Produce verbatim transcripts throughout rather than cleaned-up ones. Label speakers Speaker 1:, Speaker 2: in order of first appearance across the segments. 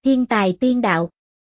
Speaker 1: Thiên tài tiên đạo.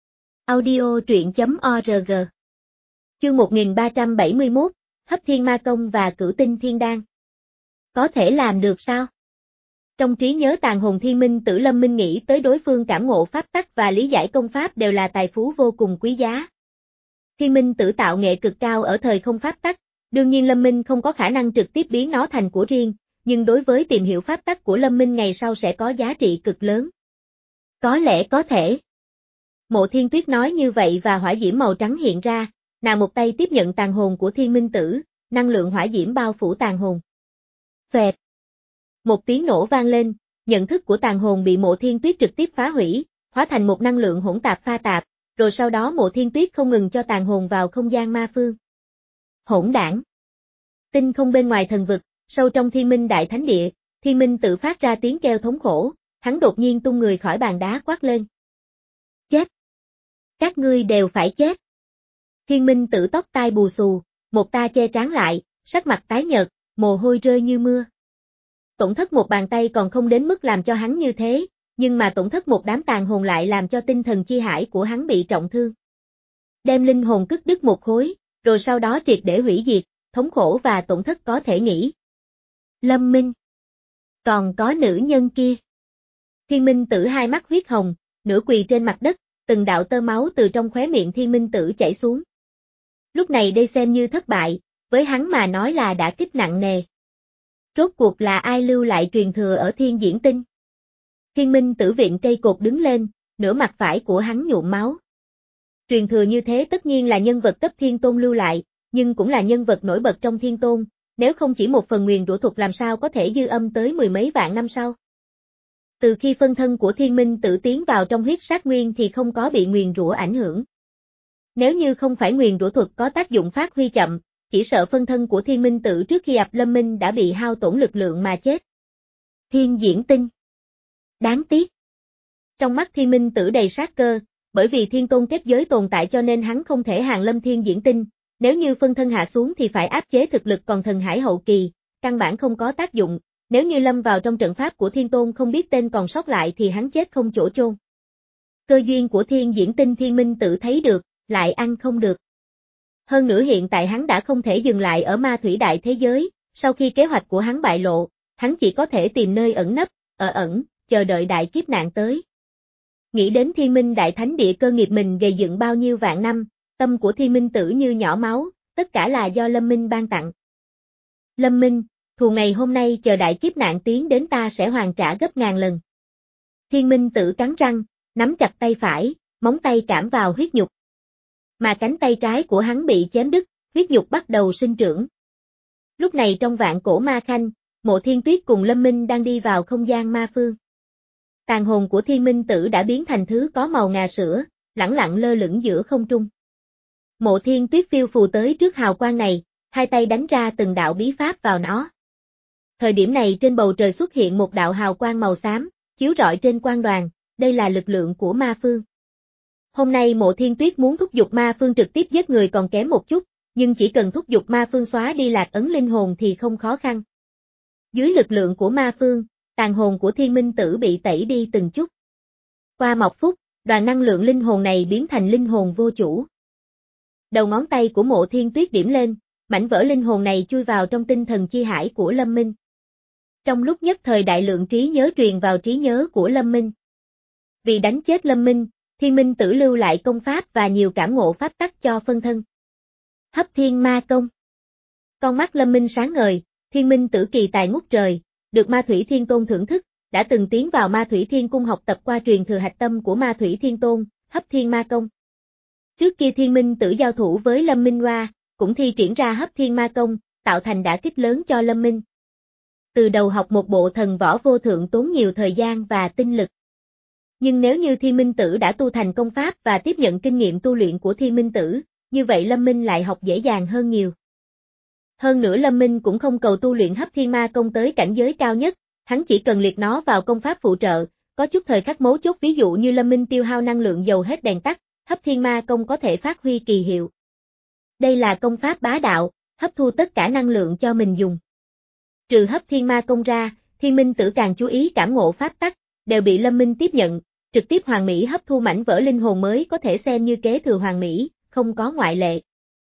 Speaker 1: Audio truyện chấm org. Chương một nghìn ba trăm bảy mươi mốt, Hấp Thiên Ma Công và Cửu Tinh Thiên Đan. Có thể làm được sao? Trong trí nhớ tàn hồn Thiên Minh Tử, Lâm Minh nghĩ tới đối phương cảm ngộ pháp tắc và lý giải công pháp đều là tài phú vô cùng quý giá. Thiên Minh Tử tạo nghệ cực cao ở thời không pháp tắc, đương nhiên Lâm Minh không có khả năng trực tiếp biến nó thành của riêng, nhưng đối với tìm hiểu pháp tắc của Lâm Minh ngày sau sẽ có giá trị cực lớn. Có lẽ có thể. Mộ Thiên Tuyết nói như vậy và hỏa diễm màu trắng hiện ra, nàng một tay tiếp nhận tàn hồn của Thiên Minh Tử, năng lượng hỏa diễm bao phủ tàn hồn. Xoẹt. Một tiếng nổ vang lên, nhận thức của tàn hồn bị Mộ Thiên Tuyết trực tiếp phá hủy, hóa thành một năng lượng hỗn tạp pha tạp, rồi sau đó Mộ Thiên Tuyết không ngừng cho tàn hồn vào không gian ma phương. Hỗn đảng. Tinh không bên ngoài thần vực, sâu trong Thiên Minh Đại Thánh Địa, Thiên Minh Tử phát ra tiếng kêu thống khổ, hắn đột nhiên tung người khỏi bàn đá quát lên. Chết! Các ngươi đều phải chết! Thiên Minh Tử tóc tai bù xù, một ta che trán lại, sắc mặt tái nhợt, mồ hôi rơi như mưa. Tổn thất một bàn tay còn không đến mức làm cho hắn như thế, nhưng mà tổn thất một đám tàn hồn lại làm cho tinh thần chi hải của hắn bị trọng thương. Đem linh hồn cắt đứt một khối, rồi sau đó triệt để hủy diệt, thống khổ và tổn thất có thể nghĩ. Lâm Minh. Còn có nữ nhân kia. Thiên Minh Tử hai mắt huyết hồng, nửa quỳ trên mặt đất, từng đạo tơ máu từ trong khóe miệng Thiên Minh Tử chảy xuống. Lúc này đây xem như thất bại, với hắn mà nói là đã kích nặng nề. Rốt cuộc là ai lưu lại truyền thừa ở Thiên Diễn Tinh? Thiên Minh Tử viện cây cột đứng lên, nửa mặt phải của hắn nhuộm máu. Truyền thừa như thế tất nhiên là nhân vật cấp Thiên Tôn lưu lại, nhưng cũng là nhân vật nổi bật trong Thiên Tôn, nếu không chỉ một phần nguyền rủa thuật làm sao có thể dư âm tới mười mấy vạn năm sau. Từ khi phân thân của Thiên Minh Tử tiến vào trong huyết sát nguyên thì không có bị nguyền rủa ảnh hưởng. Nếu như không phải nguyền rủa thuật có tác dụng phát huy chậm, chỉ sợ phân thân của Thiên Minh Tử trước khi ập Lâm Minh đã bị hao tổn lực lượng mà chết. Thiên Diễn Tinh. Đáng tiếc. Trong mắt Thiên Minh Tử đầy sát cơ, bởi vì Thiên Tôn kết giới tồn tại cho nên hắn không thể hàng lâm Thiên Diễn Tinh, nếu như phân thân hạ xuống thì phải áp chế thực lực còn thần hải hậu kỳ, căn bản không có tác dụng. Nếu như lâm vào trong trận pháp của Thiên Tôn không biết tên còn sót lại thì hắn chết không chỗ chôn. Cơ duyên của Thiên Diễn Tinh Thiên Minh Tử thấy được, lại ăn không được. Hơn nữa hiện tại hắn đã không thể dừng lại ở ma thủy đại thế giới, sau khi kế hoạch của hắn bại lộ, hắn chỉ có thể tìm nơi ẩn nấp, ở ẩn, chờ đợi đại kiếp nạn tới. Nghĩ đến Thiên Minh Đại Thánh Địa cơ nghiệp mình gây dựng bao nhiêu vạn năm, tâm của Thiên Minh Tử như nhỏ máu, tất cả là do Lâm Minh ban tặng. Lâm Minh, thù ngày hôm nay chờ đại kiếp nạn tiến đến ta sẽ hoàn trả gấp ngàn lần. Thiên Minh Tử cắn răng, nắm chặt tay phải, móng tay cảm vào huyết nhục. Mà cánh tay trái của hắn bị chém đứt, huyết nhục bắt đầu sinh trưởng. Lúc này trong vạn cổ ma khanh, Mộ Thiên Tuyết cùng Lâm Minh đang đi vào không gian ma phương. Tàn hồn của Thiên Minh Tử đã biến thành thứ có màu ngà sữa, lẳng lặng lơ lửng giữa không trung. Mộ Thiên Tuyết phiêu phù tới trước hào quang này, hai tay đánh ra từng đạo bí pháp vào nó. Thời điểm này trên bầu trời xuất hiện một đạo hào quang màu xám, chiếu rọi trên quang đoàn, đây là lực lượng của ma phương. Hôm nay Mộ Thiên Tuyết muốn thúc giục ma phương trực tiếp giết người còn kém một chút, nhưng chỉ cần thúc giục ma phương xóa đi lạc ấn linh hồn thì không khó khăn. Dưới lực lượng của ma phương, tàn hồn của Thiên Minh Tử bị tẩy đi từng chút. Qua một phút, đoàn năng lượng linh hồn này biến thành linh hồn vô chủ. Đầu ngón tay của Mộ Thiên Tuyết điểm lên, mảnh vỡ linh hồn này chui vào trong tinh thần chi hải của Lâm Minh. Trong lúc nhất thời đại lượng trí nhớ truyền vào trí nhớ của Lâm Minh. Vì đánh chết Lâm Minh, Thiên Minh Tử lưu lại công pháp và nhiều cảm ngộ pháp tắc cho phân thân. Hấp Thiên Ma Công. Con mắt Lâm Minh sáng ngời, Thiên Minh Tử kỳ tài ngút trời, được Ma Thủy Thiên Tôn thưởng thức, đã từng tiến vào Ma Thủy Thiên Cung học tập qua truyền thừa hạch tâm của Ma Thủy Thiên Tôn, Hấp Thiên Ma Công. Trước kia Thiên Minh Tử giao thủ với Lâm Minh Hoa, cũng thi triển ra Hấp Thiên Ma Công, tạo thành đả kích lớn cho Lâm Minh. Từ đầu học một bộ thần võ vô thượng tốn nhiều thời gian và tinh lực. Nhưng nếu như Thiên Minh Tử đã tu thành công pháp và tiếp nhận kinh nghiệm tu luyện của Thiên Minh Tử, như vậy Lâm Minh lại học dễ dàng hơn nhiều. Hơn nữa Lâm Minh cũng không cầu tu luyện Hấp Thiên Ma Công tới cảnh giới cao nhất, hắn chỉ cần liệt nó vào công pháp phụ trợ, có chút thời khắc mấu chốt ví dụ như Lâm Minh tiêu hao năng lượng dầu hết đèn tắt, Hấp Thiên Ma Công có thể phát huy kỳ hiệu. Đây là công pháp bá đạo, hấp thu tất cả năng lượng cho mình dùng. Trừ Hấp Thiên Ma Công ra, Thiên Minh Tử càng chú ý cảm ngộ pháp tắc, đều bị Lâm Minh tiếp nhận, trực tiếp hoàn mỹ hấp thu mảnh vỡ linh hồn mới có thể xem như kế thừa hoàn mỹ, không có ngoại lệ.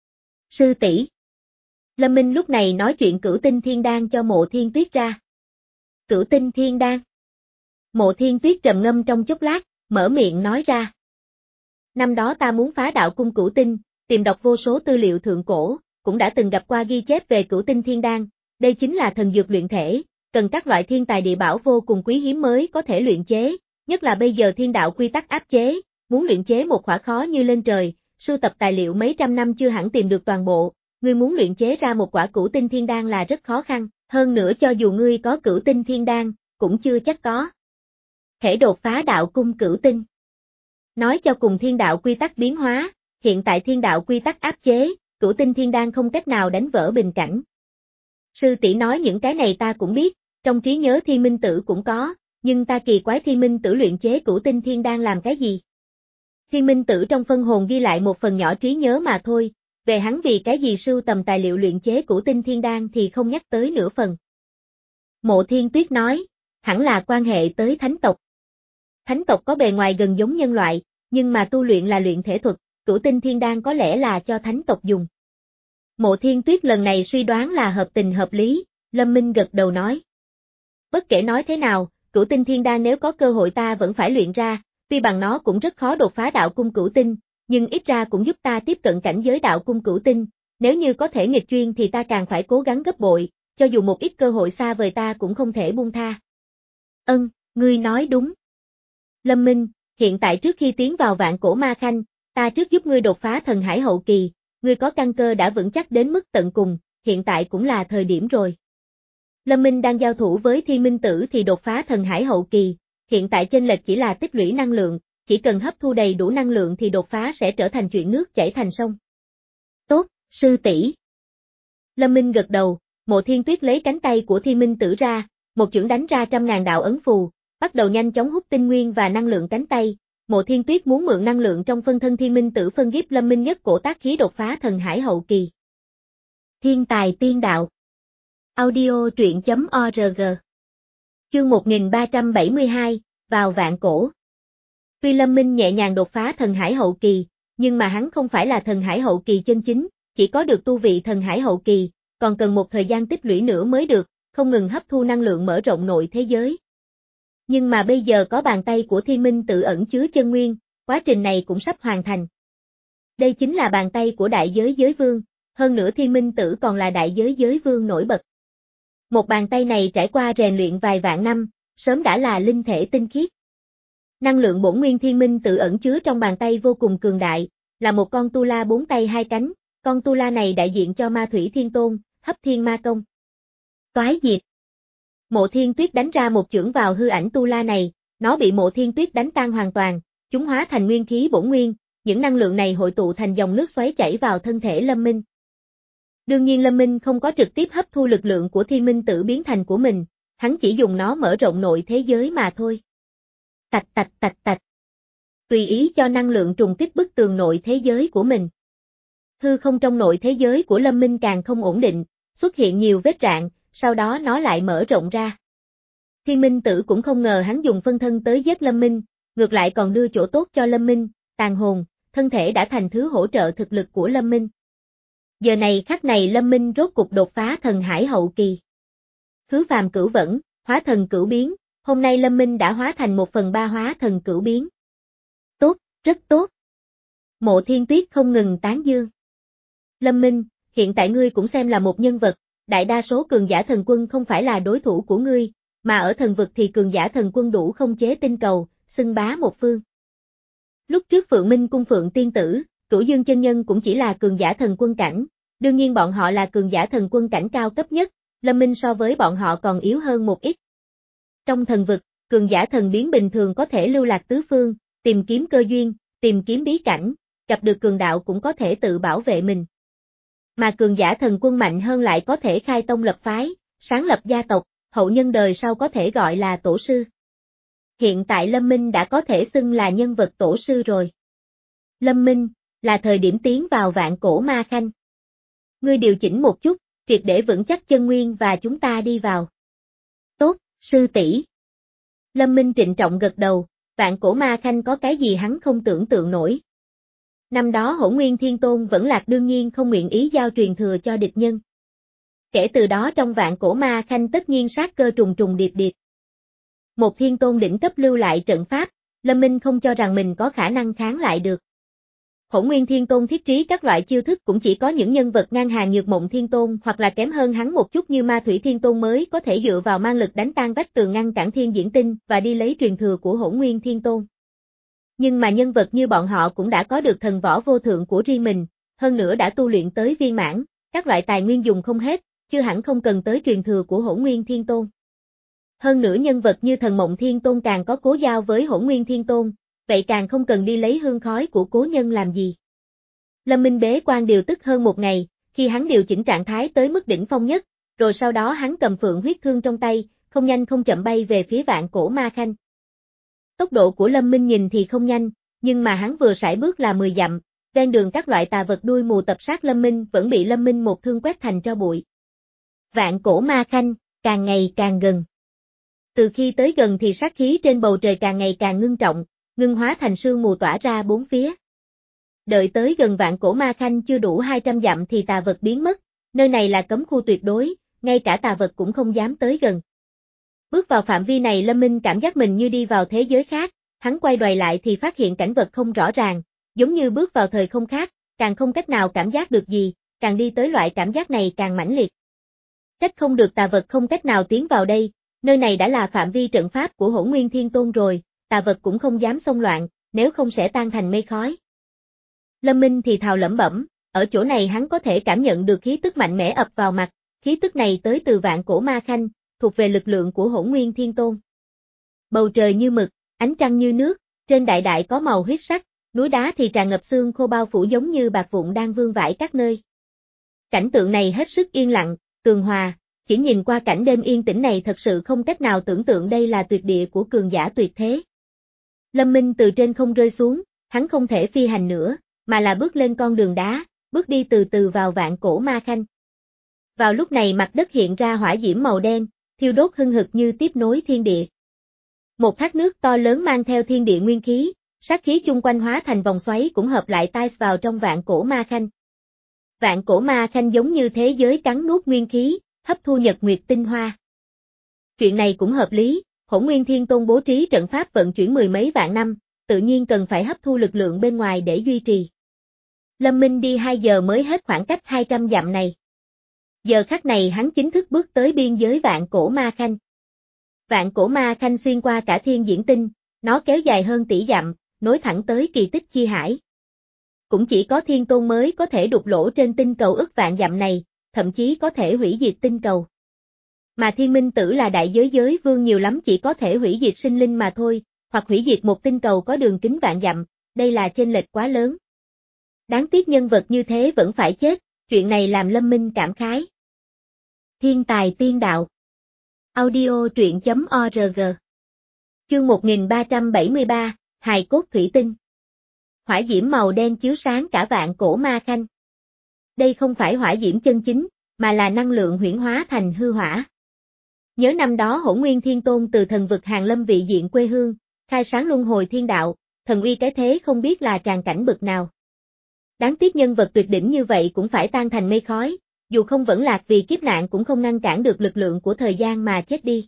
Speaker 1: Sư tỷ. Lâm Minh lúc này nói chuyện Cửu Tinh Thiên Đan cho Mộ Thiên Tuyết ra. Cửu Tinh Thiên Đan. Mộ Thiên Tuyết trầm ngâm trong chốc lát, mở miệng nói ra. Năm đó ta muốn phá đạo cung Cửu Tinh, tìm đọc vô số tư liệu thượng cổ, cũng đã từng gặp qua ghi chép về Cửu Tinh Thiên Đan, đây chính là thần dược luyện thể, cần các loại thiên tài địa bảo vô cùng quý hiếm mới có thể luyện chế, nhất là bây giờ thiên đạo quy tắc áp chế, muốn luyện chế một khỏa khó như lên trời, sưu tập tài liệu mấy trăm năm chưa hẳn tìm được toàn bộ, ngươi muốn luyện chế ra một quả Cửu Tinh Thiên Đan là rất khó khăn, hơn nữa cho dù ngươi có Cửu Tinh Thiên Đan, cũng chưa chắc có thể đột phá đạo cung Cửu Tinh. Nói cho cùng thiên đạo quy tắc biến hóa, hiện tại thiên đạo quy tắc áp chế, Cửu Tinh Thiên Đan không cách nào đánh vỡ bình cảnh. Sư tỷ nói những cái này ta cũng biết, trong trí nhớ Thiên Minh Tử cũng có, nhưng ta kỳ quái Thiên Minh Tử luyện chế Cửu Tinh Thiên Đan làm cái gì? Thiên Minh Tử trong phân hồn ghi lại một phần nhỏ trí nhớ mà thôi, về hắn vì cái gì sưu tầm tài liệu luyện chế Cửu Tinh Thiên Đan thì không nhắc tới nửa phần. Mộ Thiên Tuyết nói, hẳn là quan hệ tới thánh tộc. Thánh tộc có bề ngoài gần giống nhân loại, nhưng mà tu luyện là luyện thể thuật, Cửu Tinh Thiên Đan có lẽ là cho thánh tộc dùng. Mộ Thiên Tuyết lần này suy đoán là hợp tình hợp lý, Lâm Minh gật đầu nói. Bất kể nói thế nào, Cửu Tinh Thiên Đan nếu có cơ hội ta vẫn phải luyện ra, tuy bằng nó cũng rất khó đột phá đạo cung Cửu Tinh, nhưng ít ra cũng giúp ta tiếp cận cảnh giới đạo cung Cửu Tinh, nếu như có thể nghịch chuyên thì ta càng phải cố gắng gấp bội, cho dù một ít cơ hội xa vời ta cũng không thể buông tha. Ân, ngươi nói đúng. Lâm Minh, hiện tại trước khi tiến vào Vạn Cổ Ma Khanh, ta trước giúp ngươi đột phá thần hải hậu kỳ, ngươi có căn cơ đã vững chắc đến mức tận cùng, hiện tại cũng là thời điểm rồi. Lâm Minh đang giao thủ với Thiên Minh Tử thì đột phá thần hải hậu kỳ, hiện tại chênh lệch chỉ là tích lũy năng lượng, chỉ cần hấp thu đầy đủ năng lượng thì đột phá sẽ trở thành chuyện nước chảy thành sông. Tốt, sư tỷ. Lâm Minh gật đầu, Mộ Thiên Tuyết lấy cánh tay của Thiên Minh Tử ra, một chưởng đánh ra trăm ngàn đạo ấn phù, bắt đầu nhanh chóng hút tinh nguyên và năng lượng cánh tay. Mộ Thiên Tuyết muốn mượn năng lượng trong phân thân Thiên Minh Tử phân giúp Lâm Minh nhất cổ tác khí đột phá thần hải hậu kỳ. Thiên tài tiên đạo. Audio truyện chấm org. Chương một nghìn ba trăm bảy mươi hai, vào vạn cổ. Tuy Lâm Minh nhẹ nhàng đột phá thần hải hậu kỳ, nhưng mà hắn không phải là thần hải hậu kỳ chân chính, chỉ có được tu vị thần hải hậu kỳ, còn cần một thời gian tích lũy nữa mới được, không ngừng hấp thu năng lượng mở rộng nội thế giới. Nhưng mà bây giờ có bàn tay của Thiên Minh Tử ẩn chứa chân nguyên, quá trình này cũng sắp hoàn thành. Đây chính là bàn tay của đại giới giới vương, hơn nữa Thiên Minh Tử còn là đại giới giới vương nổi bật. Một bàn tay này trải qua rèn luyện vài vạn năm, sớm đã là linh thể tinh khiết. Năng lượng bổn nguyên Thiên Minh Tử ẩn chứa trong bàn tay vô cùng cường đại, là một con tu la bốn tay hai cánh, con tu la này đại diện cho Ma Thủy Thiên Tôn, Hấp Thiên Ma Công. Toái diệt. Mộ Thiên Tuyết đánh ra một chưởng vào hư ảnh tu la này, nó bị Mộ Thiên Tuyết đánh tan hoàn toàn, chúng hóa thành nguyên khí bổn nguyên, những năng lượng này hội tụ thành dòng nước xoáy chảy vào thân thể Lâm Minh. Đương nhiên Lâm Minh không có trực tiếp hấp thu lực lượng của Thiên Minh Tử biến thành của mình, hắn chỉ dùng nó mở rộng nội thế giới mà thôi. Tạch tạch tạch tạch. Tùy ý cho năng lượng trùng kích bức tường nội thế giới của mình. Hư không trong nội thế giới của Lâm Minh càng không ổn định, xuất hiện nhiều vết rạn, sau đó nó lại mở rộng ra. Thiên Minh Tử cũng không ngờ hắn dùng phân thân tới giết Lâm Minh, ngược lại còn đưa chỗ tốt cho Lâm Minh, tàn hồn, thân thể đã thành thứ hỗ trợ thực lực của Lâm Minh. Giờ này khắc này Lâm Minh rốt cục đột phá thần hải hậu kỳ. Khứ phàm cửu vẫn, hóa thần cửu biến, hôm nay Lâm Minh đã hóa thành một phần ba hóa thần cửu biến. Tốt, rất tốt. Mộ Thiên Tuyết không ngừng tán dương. Lâm Minh, hiện tại ngươi cũng xem là một nhân vật, đại đa số cường giả thần quân không phải là đối thủ của ngươi, mà ở thần vực thì cường giả thần quân đủ không chế tinh cầu, xưng bá một phương. Lúc trước Phượng Minh cung Phượng Tiên Tử, Cửu Dương chân nhân cũng chỉ là cường giả thần quân cảnh, đương nhiên bọn họ là cường giả thần quân cảnh cao cấp nhất, Lâm Minh so với bọn họ còn yếu hơn một ít. Trong thần vực, cường giả thần biến bình thường có thể lưu lạc tứ phương, tìm kiếm cơ duyên, tìm kiếm bí cảnh, gặp được cường đạo cũng có thể tự bảo vệ mình. Mà cường giả thần quân mạnh hơn lại có thể khai tông lập phái, sáng lập gia tộc, hậu nhân đời sau có thể gọi là tổ sư. Hiện tại Lâm Minh đã có thể xưng là nhân vật tổ sư rồi. Lâm Minh, là thời điểm tiến vào vạn cổ ma khanh. Ngươi điều chỉnh một chút, triệt để vững chắc chân nguyên và chúng ta đi vào. Tốt, sư tỷ. Lâm Minh trịnh trọng gật đầu, Vạn Cổ Ma Khanh có cái gì hắn không tưởng tượng nổi. Năm đó Hỗn Nguyên Thiên Tôn vẫn lạc đương nhiên không nguyện ý giao truyền thừa cho địch nhân. Kể từ đó trong Vạn Cổ Ma Khanh tất nhiên sát cơ trùng trùng điệp điệp. Một thiên tôn đỉnh cấp lưu lại trận pháp, Lâm Minh không cho rằng mình có khả năng kháng lại được. Hỗn Nguyên Thiên Tôn thiết trí các loại chiêu thức cũng chỉ có những nhân vật ngang hàng Nhược Mộng Thiên Tôn hoặc là kém hơn hắn một chút như Ma Thủy Thiên Tôn mới có thể dựa vào mang lực đánh tan vách tường ngăn cản Thiên Diễn Tinh và đi lấy truyền thừa của Hỗn Nguyên Thiên Tôn. Nhưng mà nhân vật như bọn họ cũng đã có được thần võ vô thượng của riêng mình, hơn nữa đã tu luyện tới viên mãn, các loại tài nguyên dùng không hết, chưa hẳn không cần tới truyền thừa của Hỗn Nguyên Thiên Tôn. Hơn nữa nhân vật như Thần Mộng Thiên Tôn càng có cố giao với Hỗn Nguyên Thiên Tôn, vậy càng không cần đi lấy hương khói của cố nhân làm gì. Lâm Minh bế quan điều tức hơn một ngày, khi hắn điều chỉnh trạng thái tới mức đỉnh phong nhất, rồi sau đó hắn cầm phượng huyết thương trong tay, không nhanh không chậm bay về phía Vạn Cổ Ma Khanh. Tốc độ của Lâm Minh nhìn thì không nhanh, nhưng mà hắn vừa sải bước là mười dặm, ven đường các loại tà vật đuôi mù tập sát Lâm Minh vẫn bị Lâm Minh một thương quét thành tro bụi. Vạn Cổ Ma Khanh, càng ngày càng gần. Từ khi tới gần thì sát khí trên bầu trời càng ngày càng ngưng trọng, ngưng hóa thành sương mù tỏa ra bốn phía. Đợi tới gần Vạn Cổ Ma Khanh chưa đủ hai trăm dặm thì tà vật biến mất, nơi này là cấm khu tuyệt đối, ngay cả tà vật cũng không dám tới gần. Bước vào phạm vi này Lâm Minh cảm giác mình như đi vào thế giới khác, hắn quay đoài lại thì phát hiện cảnh vật không rõ ràng, giống như bước vào thời không khác, càng không cách nào cảm giác được gì, càng đi tới loại cảm giác này càng mãnh liệt. Trách không được tà vật không cách nào tiến vào đây, nơi này đã là phạm vi trận pháp của Hỗn Nguyên Thiên Tôn rồi, tà vật cũng không dám xông loạn, nếu không sẽ tan thành mây khói. Lâm Minh thì thào lẩm bẩm, ở chỗ này hắn có thể cảm nhận được khí tức mạnh mẽ ập vào mặt, khí tức này tới từ Vạn Cổ Ma Khanh, thuộc về lực lượng của Hỗn Nguyên Thiên Tôn. Bầu trời như mực, ánh trăng như nước, trên đại đại có màu huyết sắc, núi đá thì tràn ngập xương khô bao phủ giống như bạc vụn đang vương vãi các nơi. Cảnh tượng này hết sức yên lặng, tường hòa, chỉ nhìn qua cảnh đêm yên tĩnh này thật sự không cách nào tưởng tượng đây là tuyệt địa của cường giả tuyệt thế. Lâm Minh từ trên không rơi xuống, hắn không thể phi hành nữa, mà là bước lên con đường đá, bước đi từ từ vào Vạn Cổ Ma Khanh. Vào lúc này mặt đất hiện ra hỏa diễm màu đen, thiêu đốt hưng hực như tiếp nối thiên địa. Một thác nước to lớn mang theo thiên địa nguyên khí, sát khí chung quanh hóa thành vòng xoáy cũng hợp lại tai vào trong Vạn Cổ Ma Khanh. Vạn Cổ Ma Khanh giống như thế giới cắn nuốt nguyên khí, hấp thu nhật nguyệt tinh hoa. Chuyện này cũng hợp lý, Hỗn Nguyên Thiên Tôn bố trí trận pháp vận chuyển mười mấy vạn năm, tự nhiên cần phải hấp thu lực lượng bên ngoài để duy trì. Lâm Minh đi hai giờ mới hết khoảng cách hai trăm dặm này. Giờ khắc này hắn chính thức bước tới biên giới Vạn Cổ Ma Khanh. Vạn Cổ Ma Khanh xuyên qua cả thiên diễn tinh, nó kéo dài hơn tỷ dặm, nối thẳng tới kỳ tích chi hải. Cũng chỉ có Thiên Tôn mới có thể đục lỗ trên tinh cầu ức vạn dặm này, thậm chí có thể hủy diệt tinh cầu. Mà Thiên Minh Tử là đại giới giới vương nhiều lắm chỉ có thể hủy diệt sinh linh mà thôi, hoặc hủy diệt một tinh cầu có đường kính vạn dặm, đây là chênh lệch quá lớn. Đáng tiếc nhân vật như thế vẫn phải chết, chuyện này làm Lâm Minh cảm khái. Thiên tài tiên đạo. Audio truyện chấm org. Chương một nghìn ba trăm bảy mươi ba, hài cốt thủy tinh. Hỏa diễm màu đen chiếu sáng cả Vạn Cổ Ma Khanh. Đây không phải hỏa diễm chân chính, mà là năng lượng huyễn hóa thành hư hỏa. Nhớ năm đó Hỗn Nguyên Thiên Tôn từ thần vực Hàn Lâm vị diện quê hương, khai sáng luân hồi thiên đạo, thần uy cái thế không biết là tràn cảnh bực nào. Đáng tiếc nhân vật tuyệt đỉnh như vậy cũng phải tan thành mây khói, dù không vẫn lạc vì kiếp nạn cũng không ngăn cản được lực lượng của thời gian mà chết đi.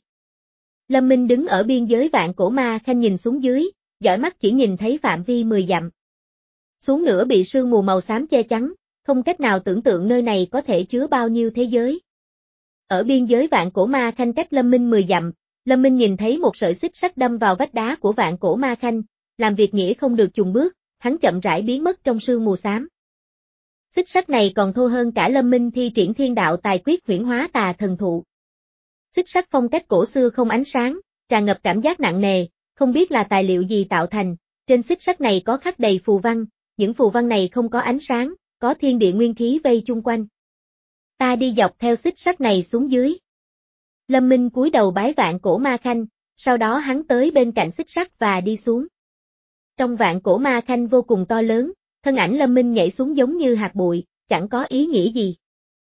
Speaker 1: Lâm Minh đứng ở biên giới Vạn Cổ Ma Khanh nhìn xuống dưới, dõi mắt chỉ nhìn thấy phạm vi mười dặm. Xuống nữa bị sương mù màu xám che chắn, không cách nào tưởng tượng nơi này có thể chứa bao nhiêu thế giới. Ở biên giới Vạn Cổ Ma Khanh cách Lâm Minh mười dặm, Lâm Minh nhìn thấy một sợi xích sắt đâm vào vách đá của Vạn Cổ Ma Khanh, làm việc nghĩa không được chùng bước, hắn chậm rãi biến mất trong sương mù xám. Xích sắt này còn thô hơn cả Lâm Minh thi triển thiên đạo tài quyết huyễn hóa tà thần thụ. Xích sắt phong cách cổ xưa không ánh sáng, tràn ngập cảm giác nặng nề, không biết là tài liệu gì tạo thành, trên xích sắt này có khắc đầy phù văn, những phù văn này không có ánh sáng, có thiên địa nguyên khí vây chung quanh. Ta đi dọc theo xích sắt này xuống dưới. Lâm Minh cúi đầu bái Vạn Cổ Ma Khanh, sau đó hắn tới bên cạnh xích sắt và đi xuống. Trong Vạn Cổ Ma Khanh vô cùng to lớn, thân ảnh Lâm Minh nhảy xuống giống như hạt bụi, chẳng có ý nghĩa gì.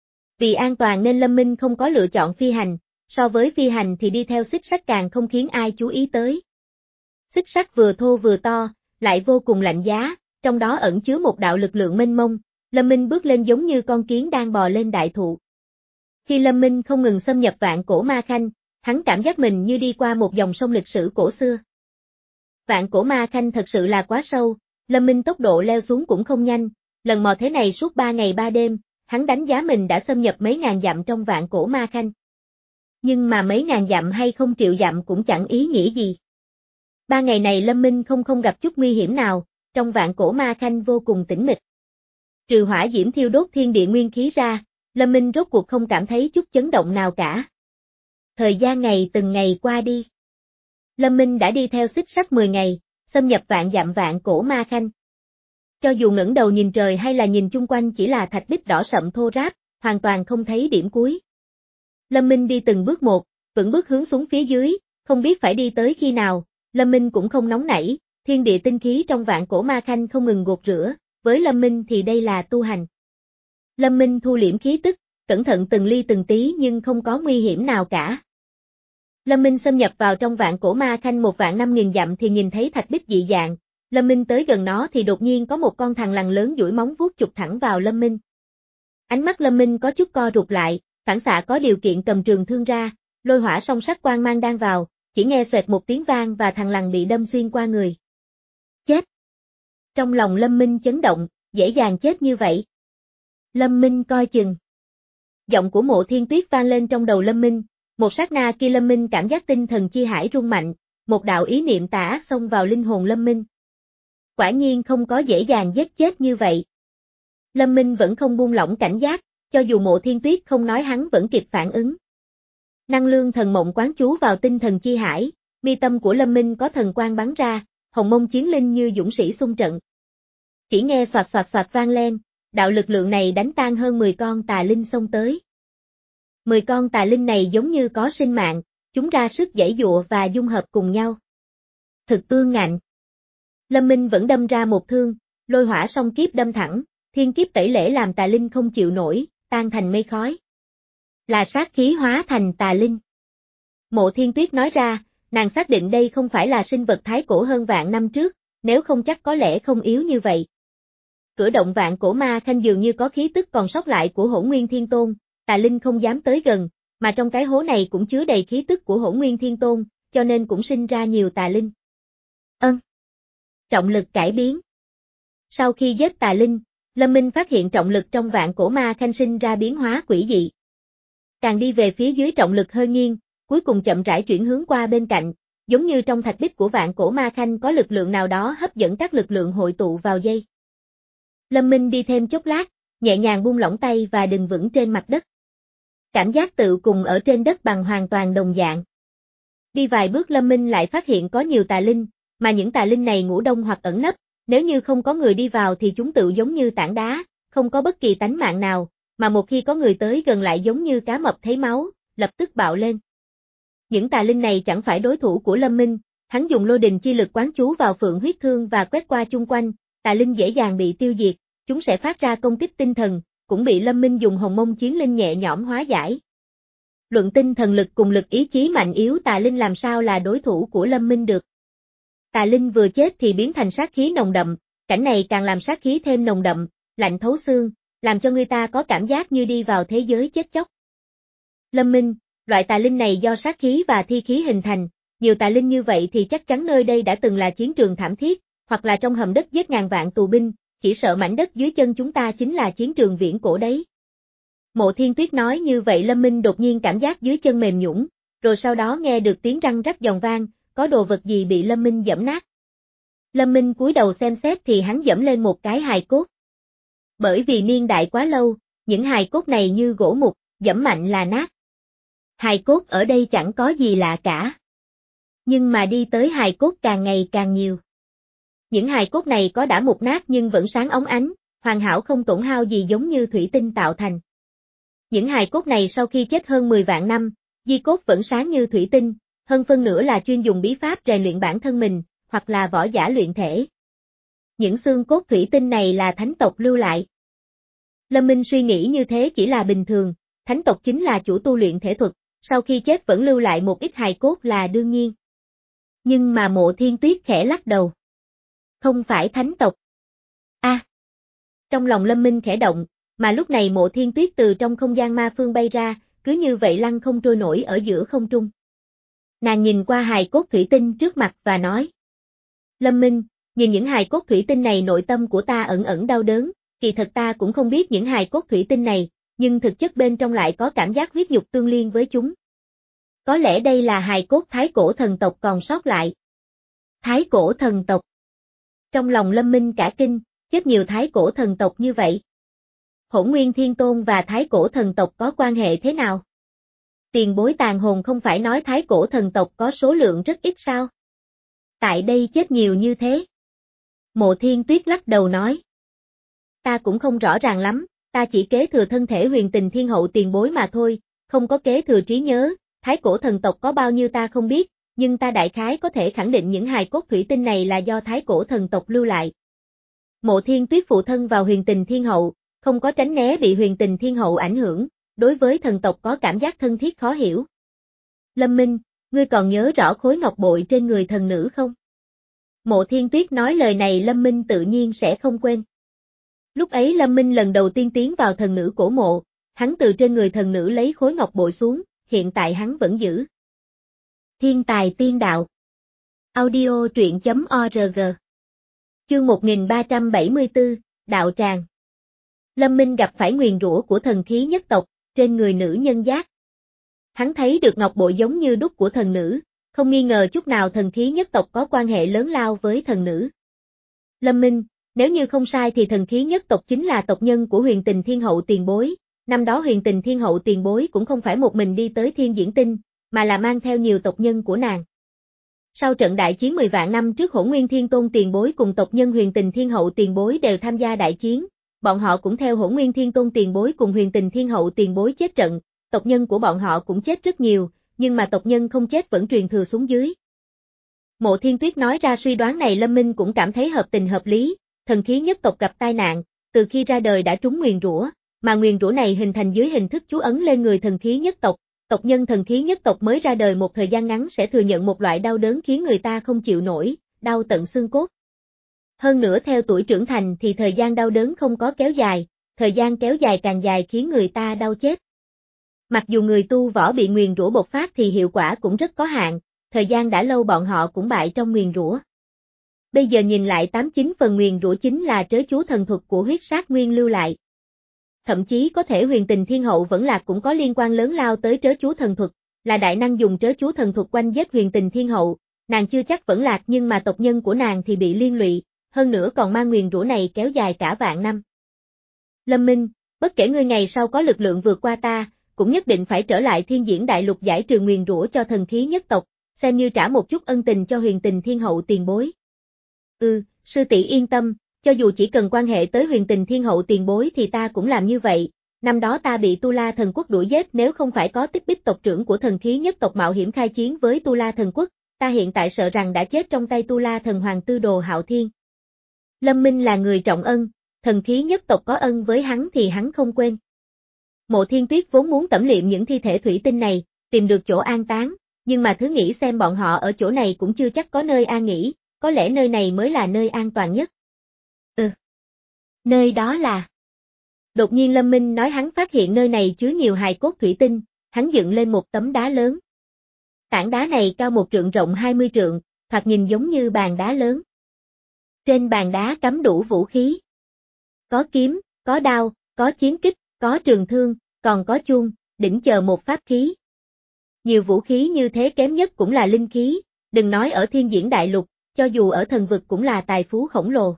Speaker 1: Vì an toàn nên Lâm Minh không có lựa chọn phi hành, so với phi hành thì đi theo xích sắt càng không khiến ai chú ý tới. Xích sắt vừa thô vừa to, lại vô cùng lạnh giá, trong đó ẩn chứa một đạo lực lượng mênh mông. Lâm Minh bước lên giống như con kiến đang bò lên đại thụ. Khi Lâm Minh không ngừng xâm nhập Vạn Cổ Ma Khanh, hắn cảm giác mình như đi qua một dòng sông lịch sử cổ xưa. Vạn Cổ Ma Khanh thật sự là quá sâu, Lâm Minh tốc độ leo xuống cũng không nhanh, lần mò thế này suốt ba ngày ba đêm, hắn đánh giá mình đã xâm nhập mấy ngàn dặm trong Vạn Cổ Ma Khanh. Nhưng mà mấy ngàn dặm hay không triệu dặm cũng chẳng ý nghĩa gì. Ba ngày này Lâm Minh không không gặp chút nguy hiểm nào, trong Vạn Cổ Ma Khanh vô cùng tĩnh mịch. Trừ hỏa diễm thiêu đốt thiên địa nguyên khí ra, Lâm Minh rốt cuộc không cảm thấy chút chấn động nào cả. Thời gian ngày từng ngày qua đi. Lâm Minh đã đi theo xích sắt mười ngày, xâm nhập vạn dặm Vạn Cổ Ma Khanh. Cho dù ngẩng đầu nhìn trời hay là nhìn chung quanh chỉ là thạch bích đỏ sậm thô ráp, hoàn toàn không thấy điểm cuối. Lâm Minh đi từng bước một, vững bước hướng xuống phía dưới, không biết phải đi tới khi nào, Lâm Minh cũng không nóng nảy, thiên địa tinh khí trong Vạn Cổ Ma Khanh không ngừng gột rửa, với Lâm Minh thì đây là tu hành. Lâm Minh thu liễm khí tức, cẩn thận từng ly từng tí nhưng không có nguy hiểm nào cả. Lâm Minh xâm nhập vào trong Vạn Cổ Ma Khanh một vạn năm nghìn dặm thì nhìn thấy thạch bích dị dạng, Lâm Minh tới gần nó thì đột nhiên có một con thằn lằn lớn duỗi móng vuốt chụp thẳng vào Lâm Minh. Ánh mắt Lâm Minh có chút co rụt lại, phản xạ có điều kiện cầm trường thương ra, lôi hỏa song sắc quang mang đang vào, chỉ nghe xoẹt một tiếng vang và thằn lằn bị đâm xuyên qua người. Chết! Trong lòng Lâm Minh chấn động, dễ dàng chết như vậy. Lâm Minh coi chừng. Giọng của Mộ Thiên Tuyết vang lên trong đầu Lâm Minh, một sát na kia Lâm Minh cảm giác tinh thần chi hải rung mạnh, một đạo ý niệm tà ác xông vào linh hồn Lâm Minh. Quả nhiên không có dễ dàng giết chết như vậy. Lâm Minh vẫn không buông lỏng cảnh giác, cho dù Mộ Thiên Tuyết không nói hắn vẫn kịp phản ứng. Năng lượng thần mộng quán chú vào tinh thần chi hải, mi tâm của Lâm Minh có thần quang bắn ra, hồng mông chiến linh như dũng sĩ xung trận. Chỉ nghe soạt soạt soạt vang lên, đạo lực lượng này đánh tan hơn mười con tà linh xông tới. mười con tà linh này giống như có sinh mạng, chúng ra sức giãy giụa và dung hợp cùng nhau. Thực ương ngạnh. Lâm Minh vẫn đâm ra một thương, lôi hỏa song kiếp đâm thẳng, thiên kiếp tẩy lễ làm tà linh không chịu nổi, tan thành mây khói. Là sát khí hóa thành tà linh. Mộ Thiên Tuyết nói ra, nàng xác định đây không phải là sinh vật thái cổ hơn vạn năm trước, nếu không chắc có lẽ không yếu như vậy. Cửa động Vạn Cổ Ma Khanh dường như có khí tức còn sót lại của Hỗn Nguyên Thiên Tôn, tà linh không dám tới gần, mà trong cái hố này cũng chứa đầy khí tức của Hỗn Nguyên Thiên Tôn, cho nên cũng sinh ra nhiều tà linh. Ân. Trọng lực cải biến. Sau khi giết tà linh, Lâm Minh phát hiện trọng lực trong Vạn Cổ Ma Khanh sinh ra biến hóa quỷ dị. Càng đi về phía dưới trọng lực hơi nghiêng, cuối cùng chậm rãi chuyển hướng qua bên cạnh, giống như trong thạch bích của Vạn Cổ Ma Khanh có lực lượng nào đó hấp dẫn các lực lượng hội tụ vào dây. Lâm Minh đi thêm chốc lát, nhẹ nhàng buông lỏng tay và đứng vững trên mặt đất. Cảm giác tự cùng ở trên đất bằng hoàn toàn đồng dạng. Đi vài bước Lâm Minh lại phát hiện có nhiều tà linh, mà những tà linh này ngủ đông hoặc ẩn nấp, nếu như không có người đi vào thì chúng tự giống như tảng đá, không có bất kỳ tánh mạng nào, mà một khi có người tới gần lại giống như cá mập thấy máu, lập tức bạo lên. Những tà linh này chẳng phải đối thủ của Lâm Minh, hắn dùng lôi đình chi lực quán chú vào phượng huyết thương và quét qua chung quanh, tà linh dễ dàng bị tiêu diệt, chúng sẽ phát ra công kích tinh thần, cũng bị Lâm Minh dùng hồng mông chiến linh nhẹ nhõm hóa giải. Luận tinh thần lực cùng lực ý chí mạnh yếu tà linh làm sao là đối thủ của Lâm Minh được. Tà linh vừa chết thì biến thành sát khí nồng đậm, cảnh này càng làm sát khí thêm nồng đậm, lạnh thấu xương, làm cho người ta có cảm giác như đi vào thế giới chết chóc. Lâm Minh, loại tà linh này do sát khí và thi khí hình thành, nhiều tà linh như vậy thì chắc chắn nơi đây đã từng là chiến trường thảm thiết, hoặc là trong hầm đất giết ngàn vạn tù binh, chỉ sợ mảnh đất dưới chân chúng ta chính là chiến trường viễn cổ đấy. Mộ Thiên Tuyết nói như vậy Lâm Minh đột nhiên cảm giác dưới chân mềm nhũn, rồi sau đó nghe được tiếng răng rắc giòn vang, có đồ vật gì bị Lâm Minh giẫm nát. Lâm Minh cúi đầu xem xét thì hắn giẫm lên một cái hài cốt. Bởi vì niên đại quá lâu, những hài cốt này như gỗ mục, giẫm mạnh là nát. Hài cốt ở đây chẳng có gì lạ cả. Nhưng mà đi tới hài cốt càng ngày càng nhiều. Những hài cốt này có đã mục nát nhưng vẫn sáng óng ánh, hoàn hảo không tổn hao gì giống như thủy tinh tạo thành. Những hài cốt này sau khi chết hơn mười vạn năm, di cốt vẫn sáng như thủy tinh, hơn phân nửa là chuyên dùng bí pháp rèn luyện bản thân mình, hoặc là võ giả luyện thể. Những xương cốt thủy tinh này là thánh tộc lưu lại. Lâm Minh suy nghĩ như thế chỉ là bình thường, thánh tộc chính là chủ tu luyện thể thuật, sau khi chết vẫn lưu lại một ít hài cốt là đương nhiên. Nhưng mà Mộ Thiên Tuyết khẽ lắc đầu. Không phải thánh tộc. A. À. Trong lòng Lâm Minh khẽ động, mà lúc này Mộ Thiên Tuyết từ trong không gian ma phương bay ra, cứ như vậy lăng không trôi nổi ở giữa không trung. Nàng nhìn qua hài cốt thủy tinh trước mặt và nói. Lâm Minh, nhìn những hài cốt thủy tinh này nội tâm của ta ẩn ẩn đau đớn, kỳ thật ta cũng không biết những hài cốt thủy tinh này, nhưng thực chất bên trong lại có cảm giác huyết nhục tương liên với chúng. Có lẽ đây là hài cốt thái cổ thần tộc còn sót lại. Thái cổ thần tộc. Trong lòng Lâm Minh cả kinh, chết nhiều thái cổ thần tộc như vậy. Hỗn Nguyên Thiên Tôn và thái cổ thần tộc có quan hệ thế nào? Tiền bối tàn hồn không phải nói thái cổ thần tộc có số lượng rất ít sao? Tại đây chết nhiều như thế. Mộ Thiên Tuyết lắc đầu nói. Ta cũng không rõ ràng lắm, ta chỉ kế thừa thân thể Huyền Tình Thiên Hậu tiền bối mà thôi, không có kế thừa trí nhớ, thái cổ thần tộc có bao nhiêu ta không biết, nhưng ta đại khái có thể khẳng định những hài cốt thủy tinh này là do thái cổ thần tộc lưu lại. Mộ Thiên Tuyết phụ thân vào Huyền Tình Thiên Hậu, không có tránh né bị Huyền Tình Thiên Hậu ảnh hưởng, đối với thần tộc có cảm giác thân thiết khó hiểu. Lâm Minh, ngươi còn nhớ rõ khối ngọc bội trên người thần nữ không? Mộ Thiên Tuyết nói lời này Lâm Minh tự nhiên sẽ không quên. Lúc ấy Lâm Minh lần đầu tiên tiến vào thần nữ cổ mộ, hắn từ trên người thần nữ lấy khối ngọc bội xuống, hiện tại hắn vẫn giữ. Thiên tài tiên đạo. Audio truyện chấm org. Chương một nghìn ba trăm bảy mươi tư, Đạo Tràng. Lâm Minh gặp phải nguyền rủa của thần khí nhất tộc, trên người nữ nhân giác. Hắn thấy được ngọc bội giống như đúc của thần nữ, không nghi ngờ chút nào thần khí nhất tộc có quan hệ lớn lao với thần nữ. Lâm Minh, nếu như không sai thì thần khí nhất tộc chính là tộc nhân của Huyền Tình Thiên Hậu tiền bối, năm đó Huyền Tình Thiên Hậu tiền bối cũng không phải một mình đi tới Thiên Diễn Tinh, mà là mang theo nhiều tộc nhân của nàng. Sau trận đại chiến mười vạn năm trước Hỗn Nguyên Thiên Tôn tiền bối cùng tộc nhân Huyền Tình Thiên Hậu tiền bối đều tham gia đại chiến, bọn họ cũng theo Hỗn Nguyên Thiên Tôn tiền bối cùng Huyền Tình Thiên Hậu tiền bối chết trận, tộc nhân của bọn họ cũng chết rất nhiều, nhưng mà tộc nhân không chết vẫn truyền thừa xuống dưới. Mộ Thiên Tuyết nói ra suy đoán này Lâm Minh cũng cảm thấy hợp tình hợp lý, thần khí nhất tộc gặp tai nạn, từ khi ra đời đã trúng nguyền rủa, mà nguyền rủa này hình thành dưới hình thức chú ấn lên người thần khí nhất tộc, tộc nhân thần khí nhất tộc mới ra đời một thời gian ngắn sẽ thừa nhận một loại đau đớn khiến người ta không chịu nổi, đau tận xương cốt. Hơn nữa theo tuổi trưởng thành thì thời gian đau đớn không có kéo dài, thời gian kéo dài càng dài khiến người ta đau chết. Mặc dù người tu võ bị nguyền rủa bộc phát thì hiệu quả cũng rất có hạn, thời gian đã lâu bọn họ cũng bại trong nguyền rủa. Bây giờ nhìn lại tám chín phần nguyền rủa chính là trớ chú thần thuật của huyết sát nguyên lưu lại. Thậm chí có thể Huyền Tình Thiên Hậu vẫn lạc cũng có liên quan lớn lao tới trớ chú thần thuật, là đại năng dùng trớ chú thần thuật quanh giết Huyền Tình Thiên Hậu, nàng chưa chắc vẫn lạc nhưng mà tộc nhân của nàng thì bị liên lụy, hơn nữa còn mang nguyền rủa này kéo dài cả vạn năm. Lâm Minh, bất kể ngươi ngày sau có lực lượng vượt qua ta, cũng nhất định phải trở lại Thiên Diễn Đại Lục giải trừ nguyền rủa cho thần khí nhất tộc, xem như trả một chút ân tình cho Huyền Tình Thiên Hậu tiền bối. Ừ, sư tỷ yên tâm, cho dù chỉ cần quan hệ tới Huyền Tình Thiên Hậu tiền bối thì ta cũng làm như vậy, năm đó ta bị Tu La Thần Quốc đuổi giết nếu không phải có Tích Bích tộc trưởng của thần khí nhất tộc mạo hiểm khai chiến với Tu La Thần Quốc, ta hiện tại sợ rằng đã chết trong tay Tu La Thần Hoàng Tư Đồ Hạo Thiên. Lâm Minh là người trọng ân, thần khí nhất tộc có ân với hắn thì hắn không quên. Mộ Thiên Tuyết vốn muốn tẩm liệm những thi thể thủy tinh này, tìm được chỗ an táng, nhưng mà thứ nghĩ xem bọn họ ở chỗ này cũng chưa chắc có nơi an nghỉ, có lẽ nơi này mới là nơi an toàn nhất. Ừ. Nơi đó là... Đột nhiên Lâm Minh nói hắn phát hiện nơi này chứa nhiều hài cốt thủy tinh, hắn dựng lên một tấm đá lớn. Tảng đá này cao một trượng rộng hai mươi trượng, thoạt nhìn giống như bàn đá lớn. Trên bàn đá cắm đủ vũ khí. Có kiếm, có đao, có chiến kích, có trường thương, còn có chuông, đỉnh chờ một pháp khí. Nhiều vũ khí như thế kém nhất cũng là linh khí, đừng nói ở Thiên Diễn Đại Lục, cho dù ở thần vực cũng là tài phú khổng lồ.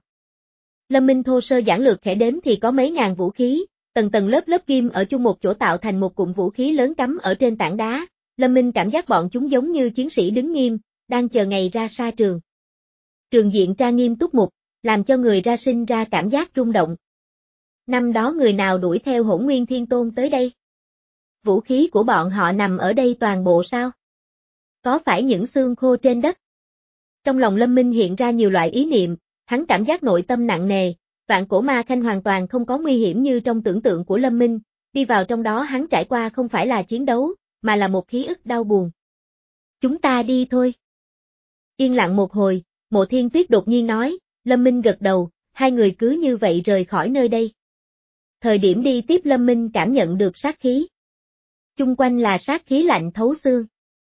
Speaker 1: Lâm Minh thô sơ giản lược khẽ đếm thì có mấy ngàn vũ khí, tầng tầng lớp lớp kim ở chung một chỗ tạo thành một cụm vũ khí lớn cắm ở trên tảng đá. Lâm Minh cảm giác bọn chúng giống như chiến sĩ đứng nghiêm, đang chờ ngày ra sa trường. Trường diện tra nghiêm túc mục, làm cho người ra sinh ra cảm giác rung động. Năm đó người nào đuổi theo Hỗn Nguyên Thiên Tôn tới đây? Vũ khí của bọn họ nằm ở đây toàn bộ sao? Có phải những xương khô trên đất? Trong lòng Lâm Minh hiện ra nhiều loại ý niệm, hắn cảm giác nội tâm nặng nề, Vạn Cổ Ma Khanh hoàn toàn không có nguy hiểm như trong tưởng tượng của Lâm Minh, đi vào trong đó hắn trải qua không phải là chiến đấu, mà là một ký ức đau buồn. Chúng ta đi thôi. Yên lặng một hồi, Mộ Thiên Tuyết đột nhiên nói, Lâm Minh gật đầu, hai người cứ như vậy rời khỏi nơi đây. Thời điểm đi tiếp Lâm Minh cảm nhận được sát khí. Chung quanh là sát khí lạnh thấu xương.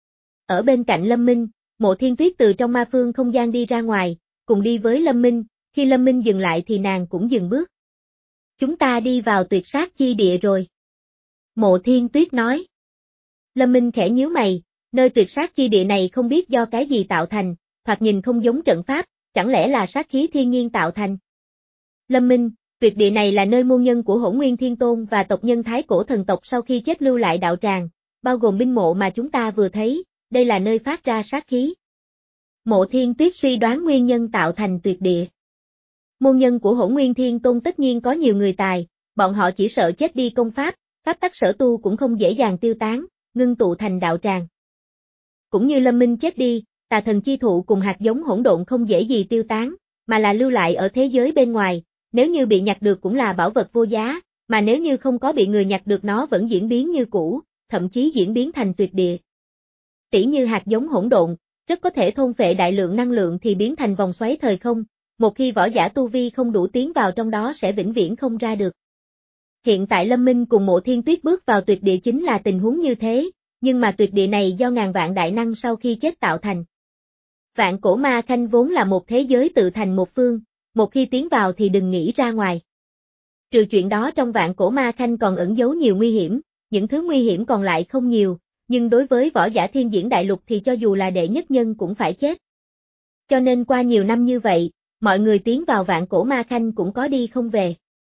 Speaker 1: Ở bên cạnh Lâm Minh, Mộ Thiên Tuyết từ trong ma phương không gian đi ra ngoài, cùng đi với Lâm Minh, khi Lâm Minh dừng lại thì nàng cũng dừng bước. Chúng ta đi vào tuyệt sát chi địa rồi. Mộ Thiên Tuyết nói. Lâm Minh khẽ nhíu mày, nơi tuyệt sát chi địa này không biết do cái gì tạo thành, thoạt nhìn không giống trận pháp, chẳng lẽ là sát khí thiên nhiên tạo thành. Lâm Minh, tuyệt địa này là nơi môn nhân của Hỗn Nguyên Thiên Tôn và tộc nhân Thái Cổ thần tộc sau khi chết lưu lại đạo tràng, bao gồm binh mộ mà chúng ta vừa thấy, đây là nơi phát ra sát khí. Mộ Thiên Tuyết suy đoán nguyên nhân tạo thành tuyệt địa. Môn nhân của Hỗn Nguyên Thiên Tôn tất nhiên có nhiều người tài, bọn họ chỉ sợ chết đi công pháp, pháp tắc sở tu cũng không dễ dàng tiêu tán, ngưng tụ thành đạo tràng. Cũng như Lâm Minh chết đi, tà thần chi thụ cùng hạt giống hỗn độn không dễ gì tiêu tán, mà là lưu lại ở thế giới bên ngoài, nếu như bị nhặt được cũng là bảo vật vô giá, mà nếu như không có bị người nhặt được nó vẫn diễn biến như cũ, thậm chí diễn biến thành tuyệt địa. Tỉ như hạt giống hỗn độn, rất có thể thôn phệ đại lượng năng lượng thì biến thành vòng xoáy thời không, một khi võ giả tu vi không đủ tiến vào trong đó sẽ vĩnh viễn không ra được. Hiện tại Lâm Minh cùng Mộ Thiên Tuyết bước vào tuyệt địa chính là tình huống như thế, nhưng mà tuyệt địa này do ngàn vạn đại năng sau khi chết tạo thành. Vạn cổ ma khanh vốn là một thế giới tự thành một phương, một khi tiến vào thì đừng nghĩ ra ngoài. Trừ chuyện đó trong vạn cổ ma khanh còn ẩn giấu nhiều nguy hiểm, những thứ nguy hiểm còn lại không nhiều, nhưng đối với võ giả thiên diễn đại lục thì cho dù là đệ nhất nhân cũng phải chết. Cho nên qua nhiều năm như vậy, mọi người tiến vào vạn cổ ma khanh cũng có đi không về.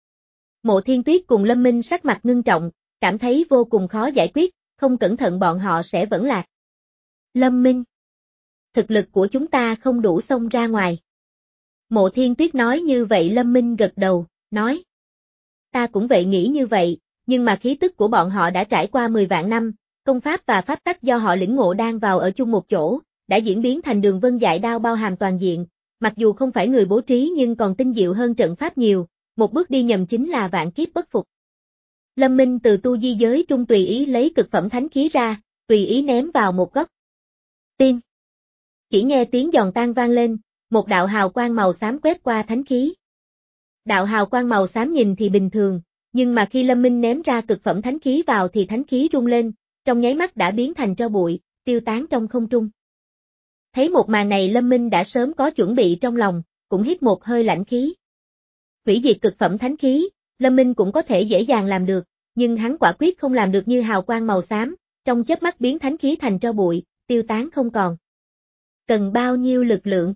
Speaker 1: Mộ Thiên Tuyết cùng Lâm Minh sắc mặt ngưng trọng, cảm thấy vô cùng khó giải quyết, không cẩn thận bọn họ sẽ vẫn lạc. Lâm Minh, thực lực của chúng ta không đủ xông ra ngoài. Mộ Thiên Tuyết nói như vậy Lâm Minh gật đầu, nói. Ta cũng vậy nghĩ như vậy, nhưng mà khí tức của bọn họ đã trải qua mười vạn năm, công pháp và pháp tắc do họ lĩnh ngộ đang vào ở chung một chỗ, đã diễn biến thành đường vân dại đao bao hàm toàn diện, mặc dù không phải người bố trí nhưng còn tinh diệu hơn trận pháp nhiều, một bước đi nhầm chính là vạn kiếp bất phục. Lâm Minh từ tu di giới trung tùy ý lấy cực phẩm thánh khí ra, tùy ý ném vào một góc. Tiên. Chỉ nghe tiếng giòn tan vang lên, một đạo hào quang màu xám quét qua thánh khí. Đạo hào quang màu xám nhìn thì bình thường, nhưng mà khi Lâm Minh ném ra cực phẩm thánh khí vào thì thánh khí rung lên, trong nháy mắt đã biến thành tro bụi, tiêu tán trong không trung. Thấy một màn này Lâm Minh đã sớm có chuẩn bị trong lòng, cũng hít một hơi lãnh khí. Hủy diệt cực phẩm thánh khí, Lâm Minh cũng có thể dễ dàng làm được, nhưng hắn quả quyết không làm được như hào quang màu xám, trong chớp mắt biến thánh khí thành tro bụi, tiêu tán không còn. Cần bao nhiêu lực lượng?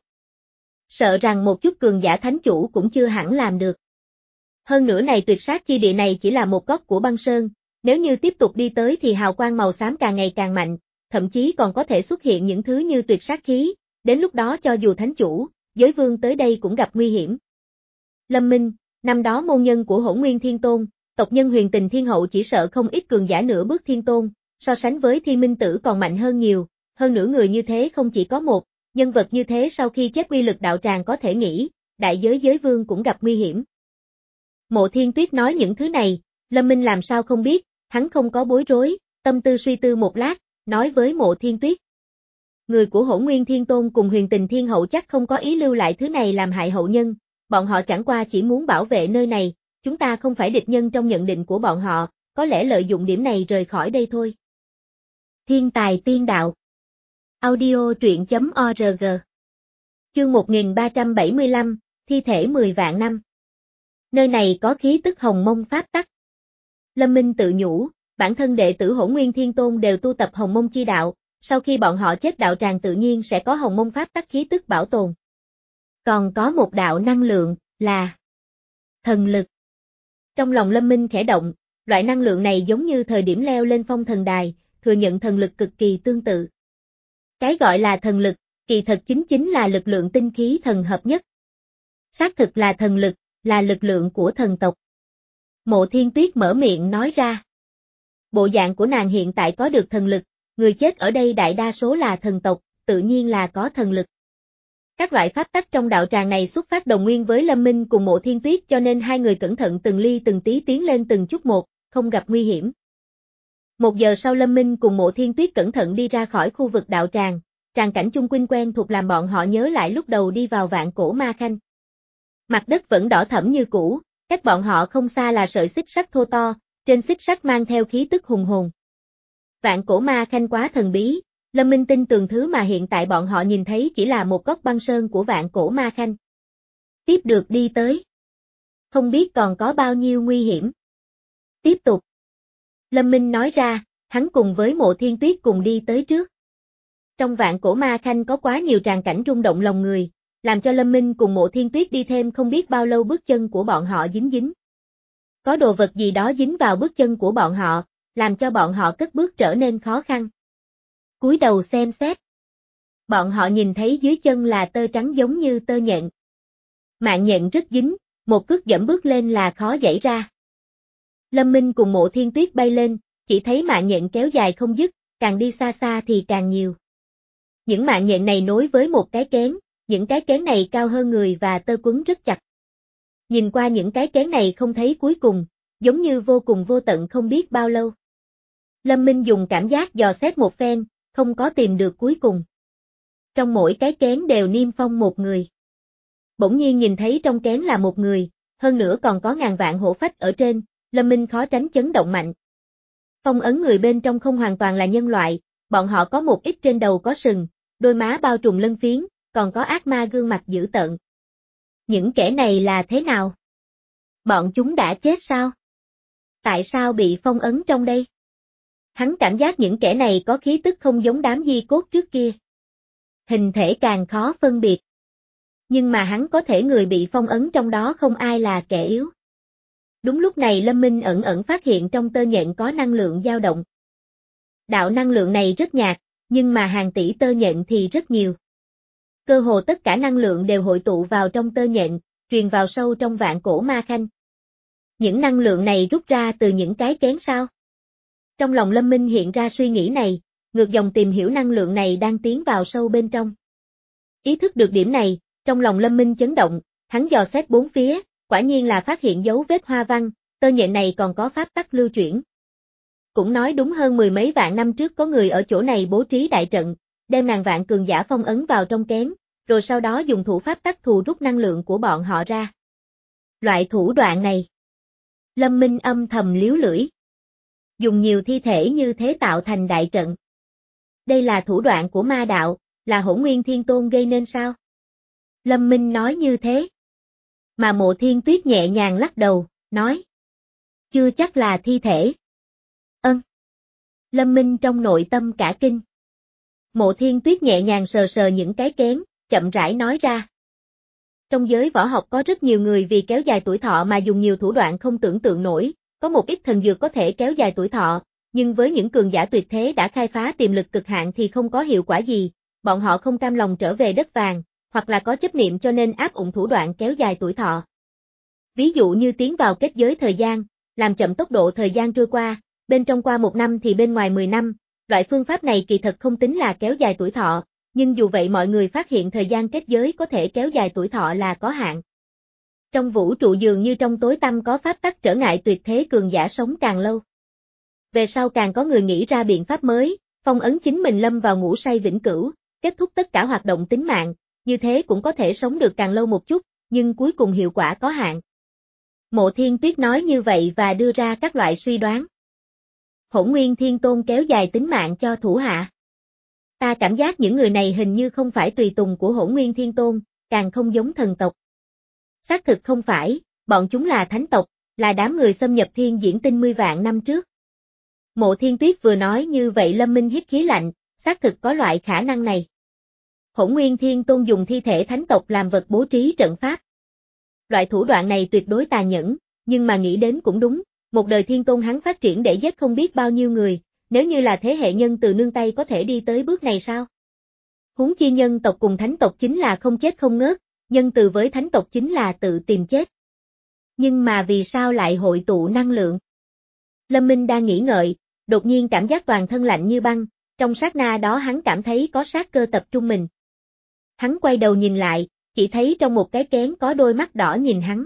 Speaker 1: Sợ rằng một chút cường giả thánh chủ cũng chưa hẳn làm được. Hơn nữa này tuyệt sát chi địa này chỉ là một góc của băng sơn, nếu như tiếp tục đi tới thì hào quang màu xám càng ngày càng mạnh, thậm chí còn có thể xuất hiện những thứ như tuyệt sát khí, đến lúc đó cho dù thánh chủ, giới vương tới đây cũng gặp nguy hiểm. Lâm Minh, năm đó môn nhân của Hỗn Nguyên Thiên Tôn, tộc nhân Huyền Tình Thiên Hậu chỉ sợ không ít cường giả nửa bước thiên tôn, so sánh với Thiên Minh Tử còn mạnh hơn nhiều, hơn nữa người như thế không chỉ có một, nhân vật như thế sau khi chết uy lực đạo tràng có thể nghĩ, đại giới giới vương cũng gặp nguy hiểm. Mộ Thiên Tuyết nói những thứ này, Lâm Minh làm sao không biết, hắn không có bối rối, tâm tư suy tư một lát, nói với Mộ Thiên Tuyết. Người của Hỗn Nguyên Thiên Tôn cùng Huyền Tình Thiên Hậu chắc không có ý lưu lại thứ này làm hại hậu nhân, bọn họ chẳng qua chỉ muốn bảo vệ nơi này, chúng ta không phải địch nhân trong nhận định của bọn họ, có lẽ lợi dụng điểm này rời khỏi đây thôi. Thiên tài tiên đạo. Audio truyện chấm org. Chương một nghìn ba trăm bảy mươi lăm, thi thể mười vạn năm. Nơi này có khí tức hồng mông pháp tắc. Lâm Minh tự nhủ, bản thân đệ tử Hỗn Nguyên Thiên Tôn đều tu tập hồng mông chi đạo, sau khi bọn họ chết đạo tràng tự nhiên sẽ có hồng mông pháp tắc khí tức bảo tồn. Còn có một đạo năng lượng, là thần lực. Trong lòng Lâm Minh khẽ động, loại năng lượng này giống như thời điểm leo lên phong thần đài, thừa nhận thần lực cực kỳ tương tự. Cái gọi là thần lực, kỳ thật chính chính là lực lượng tinh khí thần hợp nhất. Xác thực là thần lực, là lực lượng của thần tộc. Mộ Thiên Tuyết mở miệng nói ra. Bộ dạng của nàng hiện tại có được thần lực, người chết ở đây đại đa số là thần tộc, tự nhiên là có thần lực. Các loại pháp tắc trong đạo tràng này xuất phát đồng nguyên với Lâm Minh cùng Mộ Thiên Tuyết cho nên hai người cẩn thận từng ly từng tí tiến lên từng chút một, không gặp nguy hiểm. Một giờ sau Lâm Minh cùng Mộ Thiên Tuyết cẩn thận đi ra khỏi khu vực đạo tràng, tràng cảnh chung quanh quen thuộc làm bọn họ nhớ lại lúc đầu đi vào vạn cổ ma khanh. Mặt đất vẫn đỏ thẫm như cũ, cách bọn họ không xa là sợi xích sắt thô to, trên xích sắt mang theo khí tức hùng hồn. Vạn cổ ma khanh quá thần bí, Lâm Minh tin tưởng thứ mà hiện tại bọn họ nhìn thấy chỉ là một góc băng sơn của vạn cổ ma khanh. Tiếp được đi tới. Không biết còn có bao nhiêu nguy hiểm. Tiếp tục. Lâm Minh nói ra, hắn cùng với Mộ Thiên Tuyết cùng đi tới trước. Trong vạn cổ ma khanh có quá nhiều tràng cảnh rung động lòng người, làm cho Lâm Minh cùng Mộ Thiên Tuyết đi thêm không biết bao lâu bước chân của bọn họ dính dính. Có đồ vật gì đó dính vào bước chân của bọn họ, làm cho bọn họ cất bước trở nên khó khăn. Cúi đầu xem xét. Bọn họ nhìn thấy dưới chân là tơ trắng giống như tơ nhện. Mạng nhện rất dính, một cước dẫm bước lên là khó giãy ra. Lâm Minh cùng Mộ Thiên Tuyết bay lên, chỉ thấy mạng nhện kéo dài không dứt, càng đi xa xa thì càng nhiều. Những mạng nhện này nối với một cái kén, những cái kén này cao hơn người và tơ quấn rất chặt. Nhìn qua những cái kén này không thấy cuối cùng, giống như vô cùng vô tận không biết bao lâu. Lâm Minh dùng cảm giác dò xét một phen, không có tìm được cuối cùng. Trong mỗi cái kén đều niêm phong một người. Bỗng nhiên nhìn thấy trong kén là một người, hơn nữa còn có ngàn vạn hổ phách ở trên, Lâm Minh khó tránh chấn động mạnh. Phong ấn người bên trong không hoàn toàn là nhân loại, bọn họ có một ít trên đầu có sừng, đôi má bao trùm lân phiến, còn có ác ma gương mặt dữ tợn. Những kẻ này là thế nào? Bọn chúng đã chết sao? Tại sao bị phong ấn trong đây? Hắn cảm giác những kẻ này có khí tức không giống đám di cốt trước kia. Hình thể càng khó phân biệt. Nhưng mà hắn có thể người bị phong ấn trong đó không ai là kẻ yếu. Đúng lúc này Lâm Minh ẩn ẩn phát hiện trong tơ nhện có năng lượng dao động. Đạo năng lượng này rất nhạt, nhưng mà hàng tỷ tơ nhện thì rất nhiều. Cơ hồ tất cả năng lượng đều hội tụ vào trong tơ nhện, truyền vào sâu trong vạn cổ ma khanh. Những năng lượng này rút ra từ những cái kén sao? Trong lòng Lâm Minh hiện ra suy nghĩ này, ngược dòng tìm hiểu năng lượng này đang tiến vào sâu bên trong. Ý thức được điểm này, trong lòng Lâm Minh chấn động, hắn dò xét bốn phía, quả nhiên là phát hiện dấu vết hoa văn, tơ nhện này còn có pháp tắc lưu chuyển. Cũng nói đúng hơn mười mấy vạn năm trước có người ở chỗ này bố trí đại trận, đem ngàn vạn cường giả phong ấn vào trong kén, rồi sau đó dùng thủ pháp tắc thù rút năng lượng của bọn họ ra. Loại thủ đoạn này. Lâm Minh âm thầm liếu lưỡi. Dùng nhiều thi thể như thế tạo thành đại trận. Đây là thủ đoạn của ma đạo, là Hỗn Nguyên Thiên Tôn gây nên sao? Lâm Minh nói như thế. Mà Mộ Thiên Tuyết nhẹ nhàng lắc đầu, nói. Chưa chắc là thi thể. Ân. Lâm Minh trong nội tâm cả kinh. Mộ Thiên Tuyết nhẹ nhàng sờ sờ những cái kén, chậm rãi nói ra. Trong giới võ học có rất nhiều người vì kéo dài tuổi thọ mà dùng nhiều thủ đoạn không tưởng tượng nổi, có một ít thần dược có thể kéo dài tuổi thọ, nhưng với những cường giả tuyệt thế đã khai phá tiềm lực cực hạn thì không có hiệu quả gì, bọn họ không cam lòng trở về đất vàng, hoặc là có chấp niệm cho nên áp dụng thủ đoạn kéo dài tuổi thọ. Ví dụ như tiến vào kết giới thời gian, làm chậm tốc độ thời gian trôi qua, bên trong qua một năm thì bên ngoài mười năm, loại phương pháp này kỳ thật không tính là kéo dài tuổi thọ, nhưng dù vậy mọi người phát hiện thời gian kết giới có thể kéo dài tuổi thọ là có hạn. Trong vũ trụ dường như trong tối tăm có pháp tắc trở ngại tuyệt thế cường giả sống càng lâu. Về sau càng có người nghĩ ra biện pháp mới, phong ấn chính mình lâm vào ngủ say vĩnh cửu, kết thúc tất cả hoạt động tính mạng, như thế cũng có thể sống được càng lâu một chút, nhưng cuối cùng hiệu quả có hạn. Mộ Thiên Tuyết nói như vậy và đưa ra các loại suy đoán. Hỗn Nguyên Thiên Tôn kéo dài tính mạng cho thủ hạ. Ta cảm giác những người này hình như không phải tùy tùng của Hỗn Nguyên Thiên Tôn, càng không giống thần tộc. Xác thực không phải, bọn chúng là thánh tộc, là đám người xâm nhập thiên diễn tinh mươi vạn năm trước. Mộ Thiên Tuyết vừa nói như vậy Lâm Minh hít khí lạnh, xác thực có loại khả năng này. Hỗn Nguyên Thiên Tôn dùng thi thể thánh tộc làm vật bố trí trận pháp. Loại thủ đoạn này tuyệt đối tàn nhẫn, nhưng mà nghĩ đến cũng đúng, một đời Thiên Tôn hắn phát triển để giết không biết bao nhiêu người, nếu như là thế hệ nhân từ nương tay có thể đi tới bước này sao? Huống chi nhân tộc cùng thánh tộc chính là không chết không ngớt, nhân từ với thánh tộc chính là tự tìm chết. Nhưng mà vì sao lại hội tụ năng lượng? Lâm Minh đang nghĩ ngợi, đột nhiên cảm giác toàn thân lạnh như băng, trong sát na đó hắn cảm thấy có sát cơ tập trung mình. Hắn quay đầu nhìn lại, chỉ thấy trong một cái kén có đôi mắt đỏ nhìn hắn.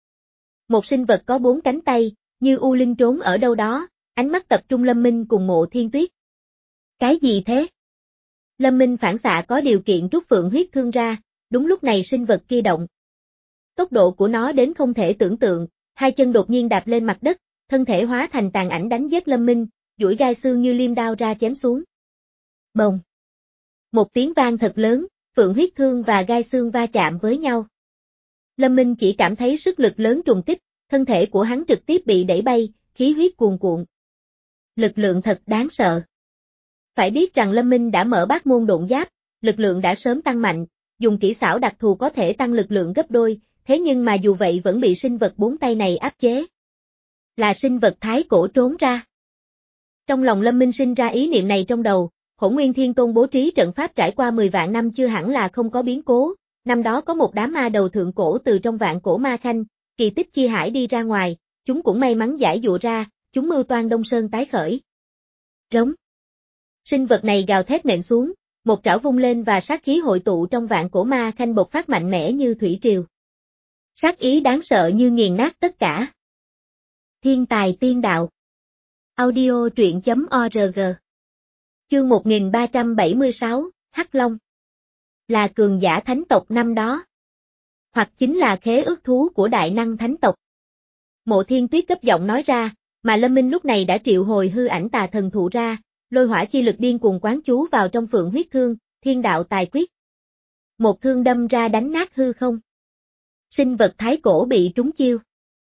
Speaker 1: Một sinh vật có bốn cánh tay, như U Linh trốn ở đâu đó, ánh mắt tập trung Lâm Minh cùng Mộ Thiên Tuyết. Cái gì thế? Lâm Minh phản xạ có điều kiện rút phượng huyết thương ra, đúng lúc này sinh vật kia động. Tốc độ của nó đến không thể tưởng tượng, hai chân đột nhiên đạp lên mặt đất, thân thể hóa thành tàn ảnh đánh giết Lâm Minh, duỗi gai xương như liêm đao ra chém xuống. Bồng. Một tiếng vang thật lớn, phượng huyết thương và gai xương va chạm với nhau. Lâm Minh chỉ cảm thấy sức lực lớn trùng kích, thân thể của hắn trực tiếp bị đẩy bay, khí huyết cuồn cuộn. Lực lượng thật đáng sợ. Phải biết rằng Lâm Minh đã mở bát môn độn giáp, lực lượng đã sớm tăng mạnh, dùng kỹ xảo đặc thù có thể tăng lực lượng gấp đôi, thế nhưng mà dù vậy vẫn bị sinh vật bốn tay này áp chế. Là sinh vật thái cổ trốn ra. Trong lòng Lâm Minh sinh ra ý niệm này trong đầu, Hỗn Nguyên Thiên Tôn bố trí trận pháp trải qua mười vạn năm chưa hẳn là không có biến cố, năm đó có một đám ma đầu thượng cổ từ trong vạn cổ ma khanh, kỳ tích chi hải đi ra ngoài, chúng cũng may mắn giải dụa ra, chúng mưu toan Đông Sơn tái khởi. Rống. Sinh vật này gào thét nện xuống, một trảo vung lên và sát khí hội tụ trong vạn cổ ma khanh bộc phát mạnh mẽ như thủy triều. Sát ý đáng sợ như nghiền nát tất cả. Thiên tài tiên đạo. Audio truyện chấm org. Chương một nghìn ba trăm bảy mươi sáu, Hắc Long. Là cường giả thánh tộc năm đó. Hoặc chính là khế ước thú của đại năng thánh tộc. Mộ Thiên Tuyết cấp giọng nói ra, mà Lâm Minh lúc này đã triệu hồi hư ảnh tà thần thụ ra, lôi hỏa chi lực điên cuồng quán chú vào trong phượng huyết thương, thiên đạo tài quyết. Một thương đâm ra đánh nát hư không. Sinh vật thái cổ bị trúng chiêu.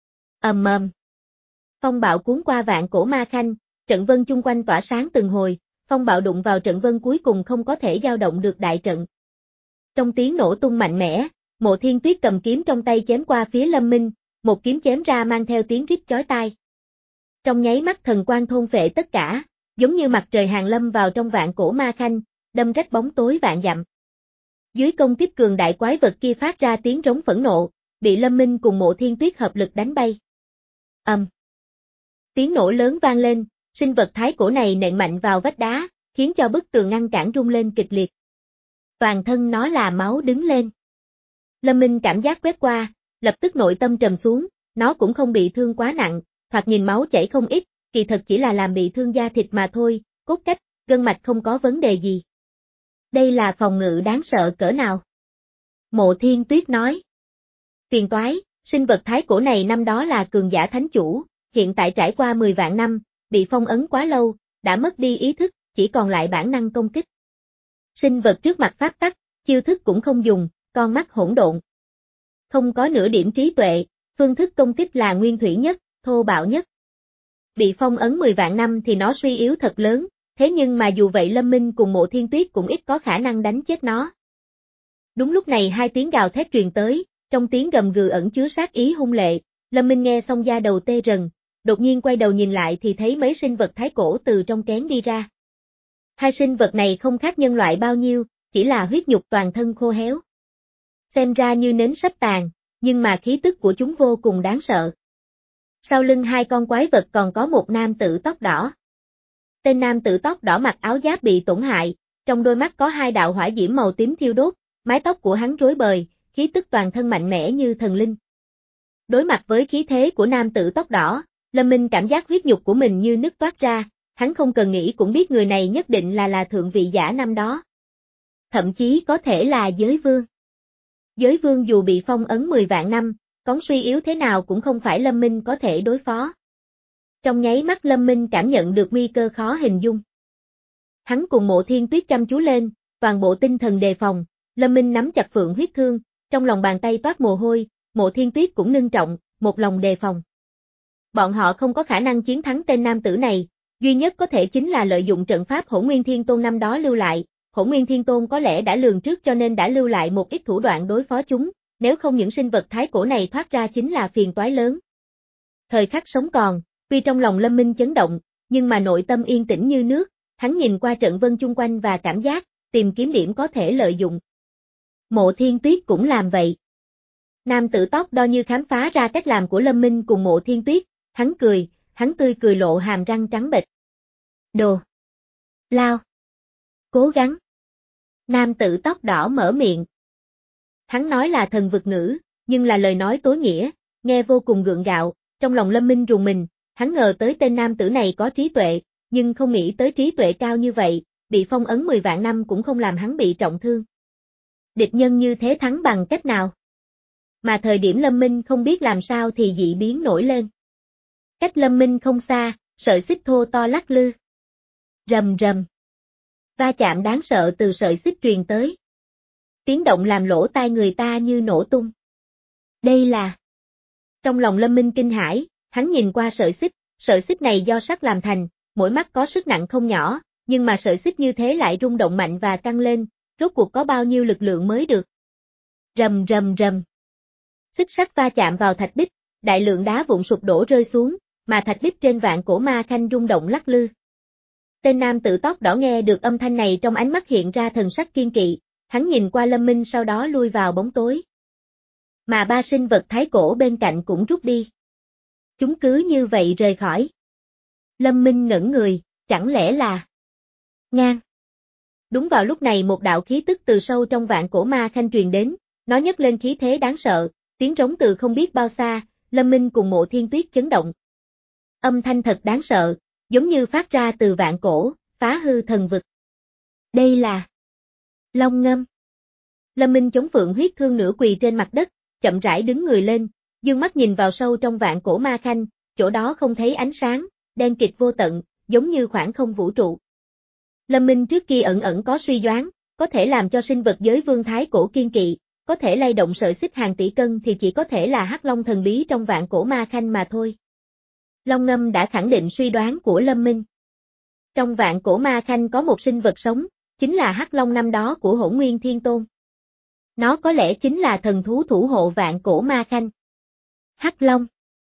Speaker 1: Ầm ầm. Phong bạo cuốn qua vạn cổ ma khanh, trận vân chung quanh tỏa sáng từng hồi, phong bạo đụng vào trận vân cuối cùng không có thể dao động được đại trận. Trong tiếng nổ tung mạnh mẽ, Mộ Thiên Tuyết cầm kiếm trong tay chém qua phía Lâm Minh, một kiếm chém ra mang theo tiếng rít chói tai. Trong nháy mắt thần quang thôn phệ tất cả, giống như mặt trời hàng lâm vào trong vạn cổ ma khanh, đâm rách bóng tối vạn dặm. Dưới công kích cường đại quái vật kia phát ra tiếng rống phẫn nộ, bị Lâm Minh cùng Mộ Thiên Tuyết hợp lực đánh bay. Ầm. Um. Tiếng nổ lớn vang lên, sinh vật thái cổ này nện mạnh vào vách đá, khiến cho bức tường ngăn cản rung lên kịch liệt. Toàn thân nó là máu đứng lên. Lâm Minh cảm giác quét qua, lập tức nội tâm trầm xuống, nó cũng không bị thương quá nặng, thoạt nhìn máu chảy không ít, kỳ thật chỉ là làm bị thương da thịt mà thôi, cốt cách, gân mạch không có vấn đề gì. Đây là phòng ngự đáng sợ cỡ nào? Mộ Thiên Tuyết nói. Phiền toái, sinh vật thái cổ này năm đó là cường giả thánh chủ, hiện tại trải qua mười vạn năm, bị phong ấn quá lâu, đã mất đi ý thức, chỉ còn lại bản năng công kích. Sinh vật trước mặt pháp tắc, chiêu thức cũng không dùng, con mắt hỗn độn. Không có nửa điểm trí tuệ, phương thức công kích là nguyên thủy nhất, thô bạo nhất. Bị phong ấn mười vạn năm thì nó suy yếu thật lớn, thế nhưng mà dù vậy Lâm Minh cùng Mộ Thiên Tuyết cũng ít có khả năng đánh chết nó. Đúng lúc này hai tiếng gào thét truyền tới, trong tiếng gầm gừ ẩn chứa sát ý hung lệ, Lâm Minh nghe xong da đầu tê rần, đột nhiên quay đầu nhìn lại thì thấy mấy sinh vật thái cổ từ trong kén đi ra. Hai sinh vật này không khác nhân loại bao nhiêu, chỉ là huyết nhục toàn thân khô héo. Xem ra như nến sắp tàn, nhưng mà khí tức của chúng vô cùng đáng sợ. Sau lưng hai con quái vật còn có một nam tử tóc đỏ. Tên nam tử tóc đỏ mặc áo giáp bị tổn hại, trong đôi mắt có hai đạo hỏa diễm màu tím thiêu đốt, mái tóc của hắn rối bời, khí tức toàn thân mạnh mẽ như thần linh. Đối mặt với khí thế của nam tử tóc đỏ, Lâm Minh cảm giác huyết nhục của mình như nứt toát ra, hắn không cần nghĩ cũng biết người này nhất định là là thượng vị giả năm đó. Thậm chí có thể là giới vương. Giới vương dù bị phong ấn mười vạn năm, có suy yếu thế nào cũng không phải Lâm Minh có thể đối phó. Trong nháy mắt Lâm Minh cảm nhận được nguy cơ khó hình dung. Hắn cùng Mộ Thiên Tuyết chăm chú lên, toàn bộ tinh thần đề phòng, Lâm Minh nắm chặt phượng huyết thương, trong lòng bàn tay toát mồ hôi, Mộ Thiên Tuyết cũng nâng trọng, một lòng đề phòng. Bọn họ không có khả năng chiến thắng tên nam tử này, duy nhất có thể chính là lợi dụng trận pháp Hỗn Nguyên Thiên Tôn năm đó lưu lại, Hỗn Nguyên Thiên Tôn có lẽ đã lường trước cho nên đã lưu lại một ít thủ đoạn đối phó chúng, nếu không những sinh vật thái cổ này thoát ra chính là phiền toái lớn. Thời khắc sống còn, tuy trong lòng Lâm Minh chấn động, nhưng mà nội tâm yên tĩnh như nước, hắn nhìn qua trận vân chung quanh và cảm giác, tìm kiếm điểm có thể lợi dụng. Mộ Thiên Tuyết cũng làm vậy. Nam tử tóc đo như khám phá ra cách làm của Lâm Minh cùng Mộ Thiên Tuyết, hắn cười, hắn tươi cười lộ hàm răng trắng bệch. Đồ! Lao! Cố gắng! Nam tử tóc đỏ mở miệng. Hắn nói là thần vực ngữ, nhưng là lời nói tối nghĩa, nghe vô cùng gượng gạo, trong lòng Lâm Minh rùng mình, hắn ngờ tới tên nam tử này có trí tuệ, nhưng không nghĩ tới trí tuệ cao như vậy, bị phong ấn mười vạn năm cũng không làm hắn bị trọng thương. Địch nhân như thế thắng bằng cách nào? Mà thời điểm Lâm Minh không biết làm sao thì dị biến nổi lên. Cách Lâm Minh không xa, sợi xích thô to lắc lư. Rầm rầm. Va chạm đáng sợ từ sợi xích truyền tới. Tiếng động làm lỗ tai người ta như nổ tung. Đây là... Trong lòng Lâm Minh kinh hãi, hắn nhìn qua sợi xích, sợi xích này do sắt làm thành, mỗi mắt có sức nặng không nhỏ, nhưng mà sợi xích như thế lại rung động mạnh và căng lên, rốt cuộc có bao nhiêu lực lượng mới được. Rầm rầm rầm. Xích sắt va chạm vào thạch bích, đại lượng đá vụn sụp đổ rơi xuống, mà thạch bích trên vạn cổ ma khanh rung động lắc lư. Tên nam tử tóc đỏ nghe được âm thanh này trong ánh mắt hiện ra thần sắc kiên kỵ, hắn nhìn qua Lâm Minh sau đó lui vào bóng tối. Mà ba sinh vật thái cổ bên cạnh cũng rút đi. Chúng cứ như vậy rời khỏi. Lâm Minh ngẩn người, chẳng lẽ là... Ngang. Đúng vào lúc này một đạo khí tức từ sâu trong vạn cổ ma khanh truyền đến, nó nhấc lên khí thế đáng sợ, tiếng trống từ không biết bao xa, Lâm Minh cùng Mộ Thiên Tuyết chấn động. Âm thanh thật đáng sợ, giống như phát ra từ vạn cổ, phá hư thần vực. Đây là... Long ngâm. Lâm Minh chống phượng huyết thương nửa quỳ trên mặt đất, chậm rãi đứng người lên, dương mắt nhìn vào sâu trong vạn cổ ma khanh, chỗ đó không thấy ánh sáng, đen kịt vô tận, giống như khoảng không vũ trụ. Lâm Minh trước kia ẩn ẩn có suy đoán, có thể làm cho sinh vật giới vương thái cổ kiên kỵ, có thể lay động sợi xích hàng tỷ cân thì chỉ có thể là hắc long thần bí trong vạn cổ ma khanh mà thôi. Long ngâm đã khẳng định suy đoán của Lâm Minh. Trong vạn cổ ma khanh có một sinh vật sống, chính là hắc long năm đó của Hỗn Nguyên Thiên Tôn. Nó có lẽ chính là thần thú thủ hộ vạn cổ ma khanh. Hắc long.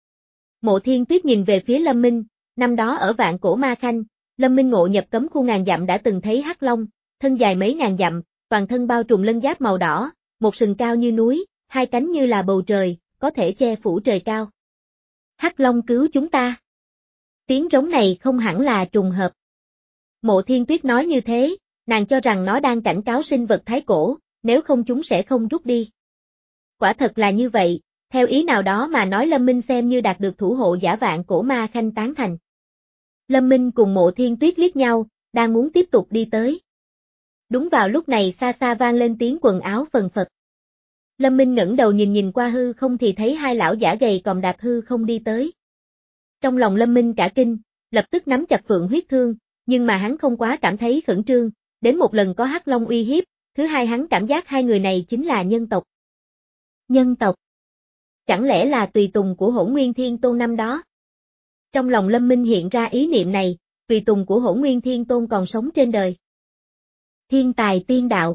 Speaker 1: Mộ Thiên Tuyết nhìn về phía Lâm Minh, năm đó ở vạn cổ ma khanh, Lâm Minh ngộ nhập cấm khu ngàn dặm đã từng thấy hắc long, thân dài mấy ngàn dặm, toàn thân bao trùm lân giáp màu đỏ, một sừng cao như núi, hai cánh như là bầu trời, có thể che phủ trời cao. Hắc long cứu chúng ta. Tiếng rống này không hẳn là trùng hợp. Mộ Thiên Tuyết nói như thế, nàng cho rằng nó đang cảnh cáo sinh vật thái cổ, nếu không chúng sẽ không rút đi. Quả thật là như vậy, theo ý nào đó mà nói Lâm Minh xem như đạt được thủ hộ giả vạn cổ ma khanh tán thành. Lâm Minh cùng Mộ Thiên Tuyết liếc nhau, đang muốn tiếp tục đi tới. Đúng vào lúc này xa xa vang lên tiếng quần áo phần phật. Lâm Minh ngẩng đầu nhìn nhìn qua hư không thì thấy hai lão giả gầy còm đạp hư không đi tới. Trong lòng Lâm Minh cả kinh, lập tức nắm chặt phượng huyết thương, nhưng mà hắn không quá cảm thấy khẩn trương, đến một lần có hắc long uy hiếp, thứ hai hắn cảm giác hai người này chính là nhân tộc. Nhân tộc? Chẳng lẽ là tùy tùng của Hỗn Nguyên Thiên Tôn năm đó? Trong lòng Lâm Minh hiện ra ý niệm này, tùy tùng của Hỗn Nguyên Thiên Tôn còn sống trên đời. Thiên tài tiên đạo.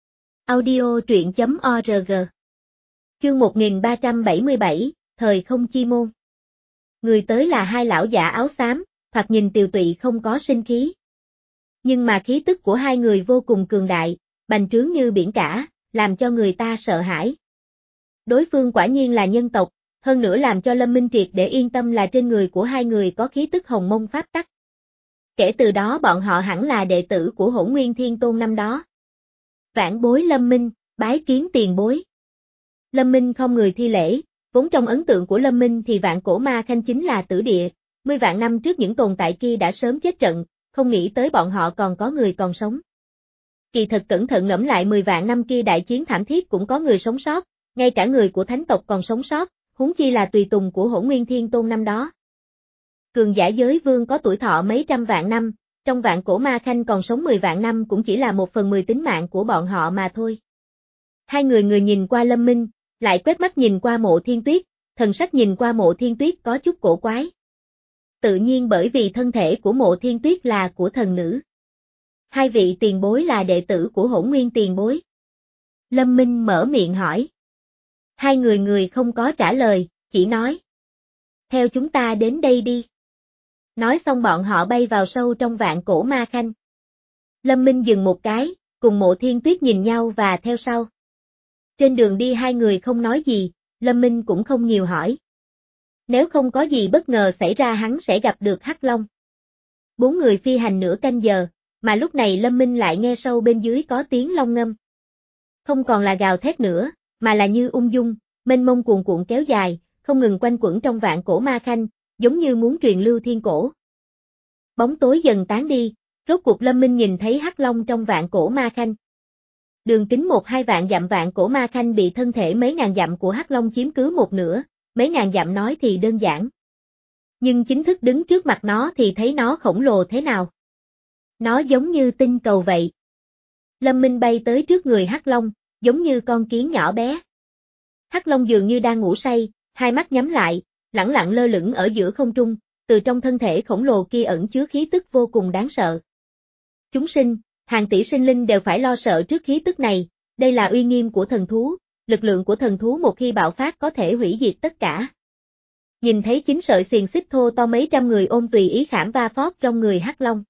Speaker 1: Audio truyện chấm org. Chương một nghìn ba trăm bảy mươi bảy, Thời không chi môn. Người tới là hai lão giả áo xám, thoạt nhìn tiều tụy không có sinh khí. Nhưng mà khí tức của hai người vô cùng cường đại, bành trướng như biển cả, làm cho người ta sợ hãi. Đối phương quả nhiên là nhân tộc, hơn nữa làm cho Lâm Minh triệt để yên tâm là trên người của hai người có khí tức hồng mông pháp tắc. Kể từ đó bọn họ hẳn là đệ tử của Hỗn Nguyên Thiên Tôn năm đó. Vãn bối Lâm Minh, bái kiến tiền bối. Lâm Minh không người thi lễ, vốn trong ấn tượng của Lâm Minh thì vạn cổ ma khanh chính là tử địa, mươi vạn năm trước những tồn tại kia đã sớm chết trận, không nghĩ tới bọn họ còn có người còn sống. Kỳ thật cẩn thận ngẫm lại mười vạn năm kia đại chiến thảm thiết cũng có người sống sót, ngay cả người của thánh tộc còn sống sót, huống chi là tùy tùng của Hỗn Nguyên Thiên Tôn năm đó. Cường giả giới vương có tuổi thọ mấy trăm vạn năm, trong vạn cổ ma khanh còn sống mười vạn năm cũng chỉ là một phần mười tính mạng của bọn họ mà thôi. Hai người người nhìn qua Lâm Minh, lại quét mắt nhìn qua Mộ Thiên Tuyết, thần sắc nhìn qua Mộ Thiên Tuyết có chút cổ quái. Tự nhiên bởi vì thân thể của Mộ Thiên Tuyết là của thần nữ. Hai vị tiền bối là đệ tử của Hỗn Nguyên tiền bối. Lâm Minh mở miệng hỏi. Hai người người không có trả lời, chỉ nói. Theo chúng ta đến đây đi. Nói xong bọn họ bay vào sâu trong vạn cổ ma khanh. Lâm Minh dừng một cái, cùng Mộ Thiên Tuyết nhìn nhau và theo sau. Trên đường đi hai người không nói gì, Lâm Minh cũng không nhiều hỏi. Nếu không có gì bất ngờ xảy ra hắn sẽ gặp được Hắc Long. Bốn người phi hành nửa canh giờ, mà lúc này Lâm Minh lại nghe sâu bên dưới có tiếng long ngâm. Không còn là gào thét nữa, mà là như ung dung, mênh mông cuồn cuộn kéo dài, không ngừng quanh quẩn trong vạn cổ ma khanh, giống như muốn truyền lưu thiên cổ. Bóng tối dần tán đi, Rốt cuộc Lâm Minh nhìn thấy Hắc Long trong vạn cổ ma khanh. Đường kính một hai vạn dặm vạn cổ ma khanh bị thân thể mấy ngàn dặm của Hắc Long chiếm cứ một nửa, mấy ngàn dặm nói thì đơn giản. Nhưng chính thức đứng trước mặt nó thì thấy nó khổng lồ thế nào. Nó giống như tinh cầu vậy. Lâm Minh bay tới trước người Hắc Long, giống như con kiến nhỏ bé. Hắc Long dường như đang ngủ say, hai mắt nhắm lại, lẳng lặng lơ lửng ở giữa không trung, từ trong thân thể khổng lồ kia ẩn chứa khí tức vô cùng đáng sợ. Chúng sinh, hàng tỷ sinh linh đều phải lo sợ trước khí tức này, đây là uy nghiêm của thần thú, lực lượng của thần thú một khi bạo phát có thể hủy diệt tất cả. Nhìn thấy chín sợi xiềng xích thô to mấy trăm người ôm tùy ý khảm va phót trong người Hắc Long.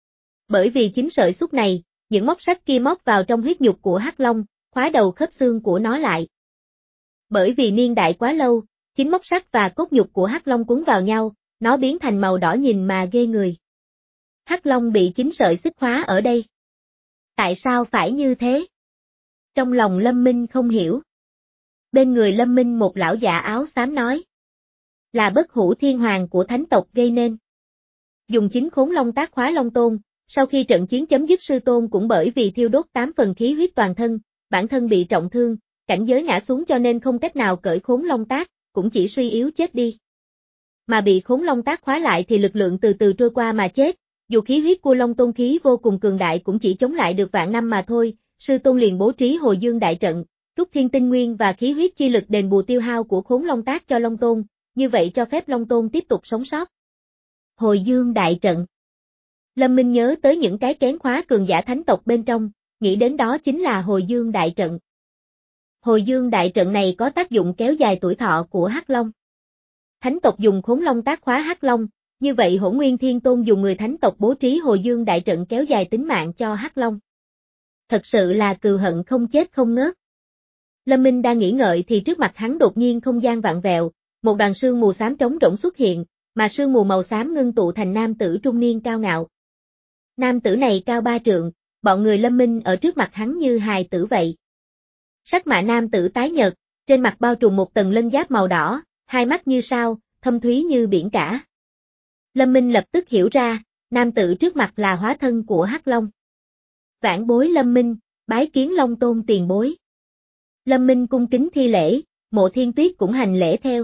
Speaker 1: Bởi vì chín sợi xúc này, những móc sắt kia móc vào trong huyết nhục của Hắc Long, khóa đầu khớp xương của nó lại. Bởi vì niên đại quá lâu, chính móc sắt và cốt nhục của Hắc Long quấn vào nhau, nó biến thành màu đỏ nhìn mà ghê người. Hắc Long bị chín sợi xích khóa ở đây. Tại sao phải như thế? Trong lòng Lâm Minh không hiểu. Bên người Lâm Minh một lão già áo xám nói. Là bất hủ thiên hoàng của thánh tộc gây nên. Dùng chính khốn long tác khóa Long Tôn, sau khi trận chiến chấm dứt sư tôn cũng bởi vì thiêu đốt tám phần khí huyết toàn thân, bản thân bị trọng thương, cảnh giới ngã xuống cho nên không cách nào cởi khốn long tác, cũng chỉ suy yếu chết đi. Mà bị khốn long tác khóa lại thì lực lượng từ từ trôi qua mà chết, dù khí huyết của Long Tôn khí vô cùng cường đại cũng chỉ chống lại được vạn năm mà thôi, sư tôn liền bố trí Hồi Dương đại trận, rút thiên tinh nguyên và khí huyết chi lực đền bù tiêu hao của khốn long tác cho Long Tôn, như vậy cho phép Long Tôn tiếp tục sống sót. Hồi Dương đại trận. Lâm Minh nhớ tới những cái kén khóa cường giả thánh tộc bên trong, nghĩ đến đó chính là Hồi Dương đại trận. Hồi Dương đại trận này có tác dụng kéo dài tuổi thọ của Hắc Long. Thánh tộc dùng khốn long tác khóa Hắc Long, như vậy Hỗn Nguyên Thiên Tôn dùng người thánh tộc bố trí Hồi Dương đại trận kéo dài tính mạng cho Hắc Long. Thật sự là cừu hận không chết không ngớt. Lâm Minh đang nghĩ ngợi thì trước mặt hắn đột nhiên không gian vặn vẹo, một đoàn sương mù xám trống rỗng xuất hiện, mà sương mù màu xám ngưng tụ thành nam tử trung niên cao ngạo. Nam tử này cao ba trượng, bọn người Lâm Minh ở trước mặt hắn như hài tử vậy. Sắc mạ nam tử tái nhợt, trên mặt bao trùm một tầng lân giáp màu đỏ, hai mắt như sao, thâm thúy như biển cả. Lâm Minh lập tức hiểu ra, nam tử trước mặt là hóa thân của Hắc Long. Vãn bối Lâm Minh, bái kiến Long Tôn tiền bối. Lâm Minh cung kính thi lễ, Mộ Thiên Tuyết cũng hành lễ theo.